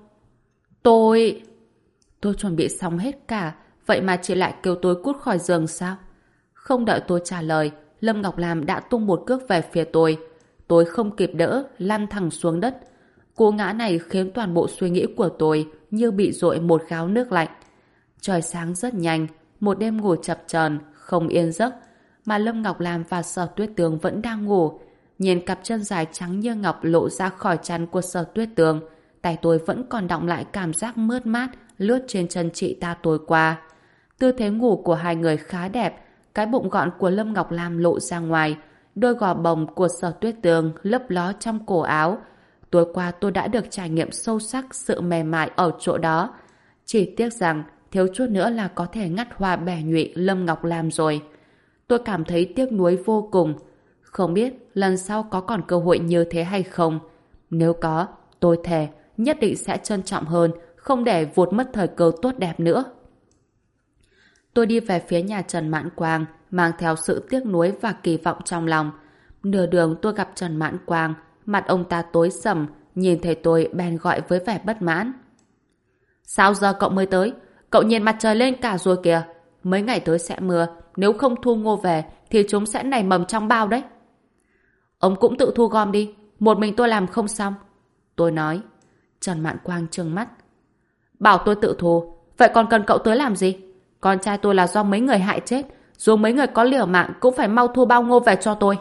Tôi chuẩn bị xong hết cả, vậy mà chị lại kêu tôi cút khỏi giường sao? Không đợi tôi trả lời, Lâm Ngọc Lam đã tung một cước về phía tôi. Tôi không kịp đỡ, lăn thẳng xuống đất. Cú ngã này khiến toàn bộ suy nghĩ của tôi như bị dội một gáo nước lạnh. Trời sáng rất nhanh, một đêm ngủ chập chờn, không yên giấc, mà Lâm Ngọc Lam và Sở Tuyết Tường vẫn đang ngủ. Nhìn cặp chân dài trắng như ngọc lộ ra khỏi chăn của Sở Tuyết Tường, tay tôi vẫn còn đọng lại cảm giác mướt mát lướt trên chân chị ta tối qua. Tư thế ngủ của hai người khá đẹp, cái bụng gọn của Lâm Ngọc Lam lộ ra ngoài, đôi gò bồng của Sở Tuyết Tường lấp ló trong cổ áo. Tối qua tôi đã được trải nghiệm sâu sắc sự mềm mại ở chỗ đó. Chỉ tiếc rằng thiếu chút nữa là có thể ngắt hoa bẻ nhụy Lâm Ngọc Lam rồi. Tôi cảm thấy tiếc nuối vô cùng. Không biết lần sau có còn cơ hội như thế hay không. Nếu có, tôi thề nhất định sẽ trân trọng hơn, không để vụt mất thời cơ tốt đẹp nữa. Tôi đi về phía nhà Trần Mãn Quang, mang theo sự tiếc nuối và kỳ vọng trong lòng. Nửa đường tôi gặp Trần Mãn Quang, mặt ông ta tối sầm, nhìn thấy tôi bèn gọi với vẻ bất mãn. Sao giờ cậu mới tới? Cậu nhìn mặt trời lên cả rồi kìa. Mấy ngày tới sẽ mưa, nếu không thu ngô về thì chúng sẽ nảy mầm trong bao đấy. Ông cũng tự thu gom đi, một mình tôi làm không xong. Tôi nói. Trần Mãn Quang trừng mắt. Bảo tôi tự thu, vậy còn cần cậu tới làm gì? Con trai tôi là do mấy người hại chết, dù mấy người có liều mạng cũng phải mau thu bao ngô về cho tôi.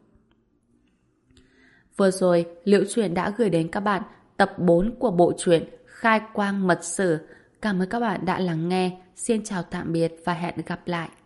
Vừa rồi, Liễu Truyền đã gửi đến các bạn tập 4 của bộ truyện Khai Quang Mật Sử. Cảm ơn các bạn đã lắng nghe. Xin chào tạm biệt và hẹn gặp lại.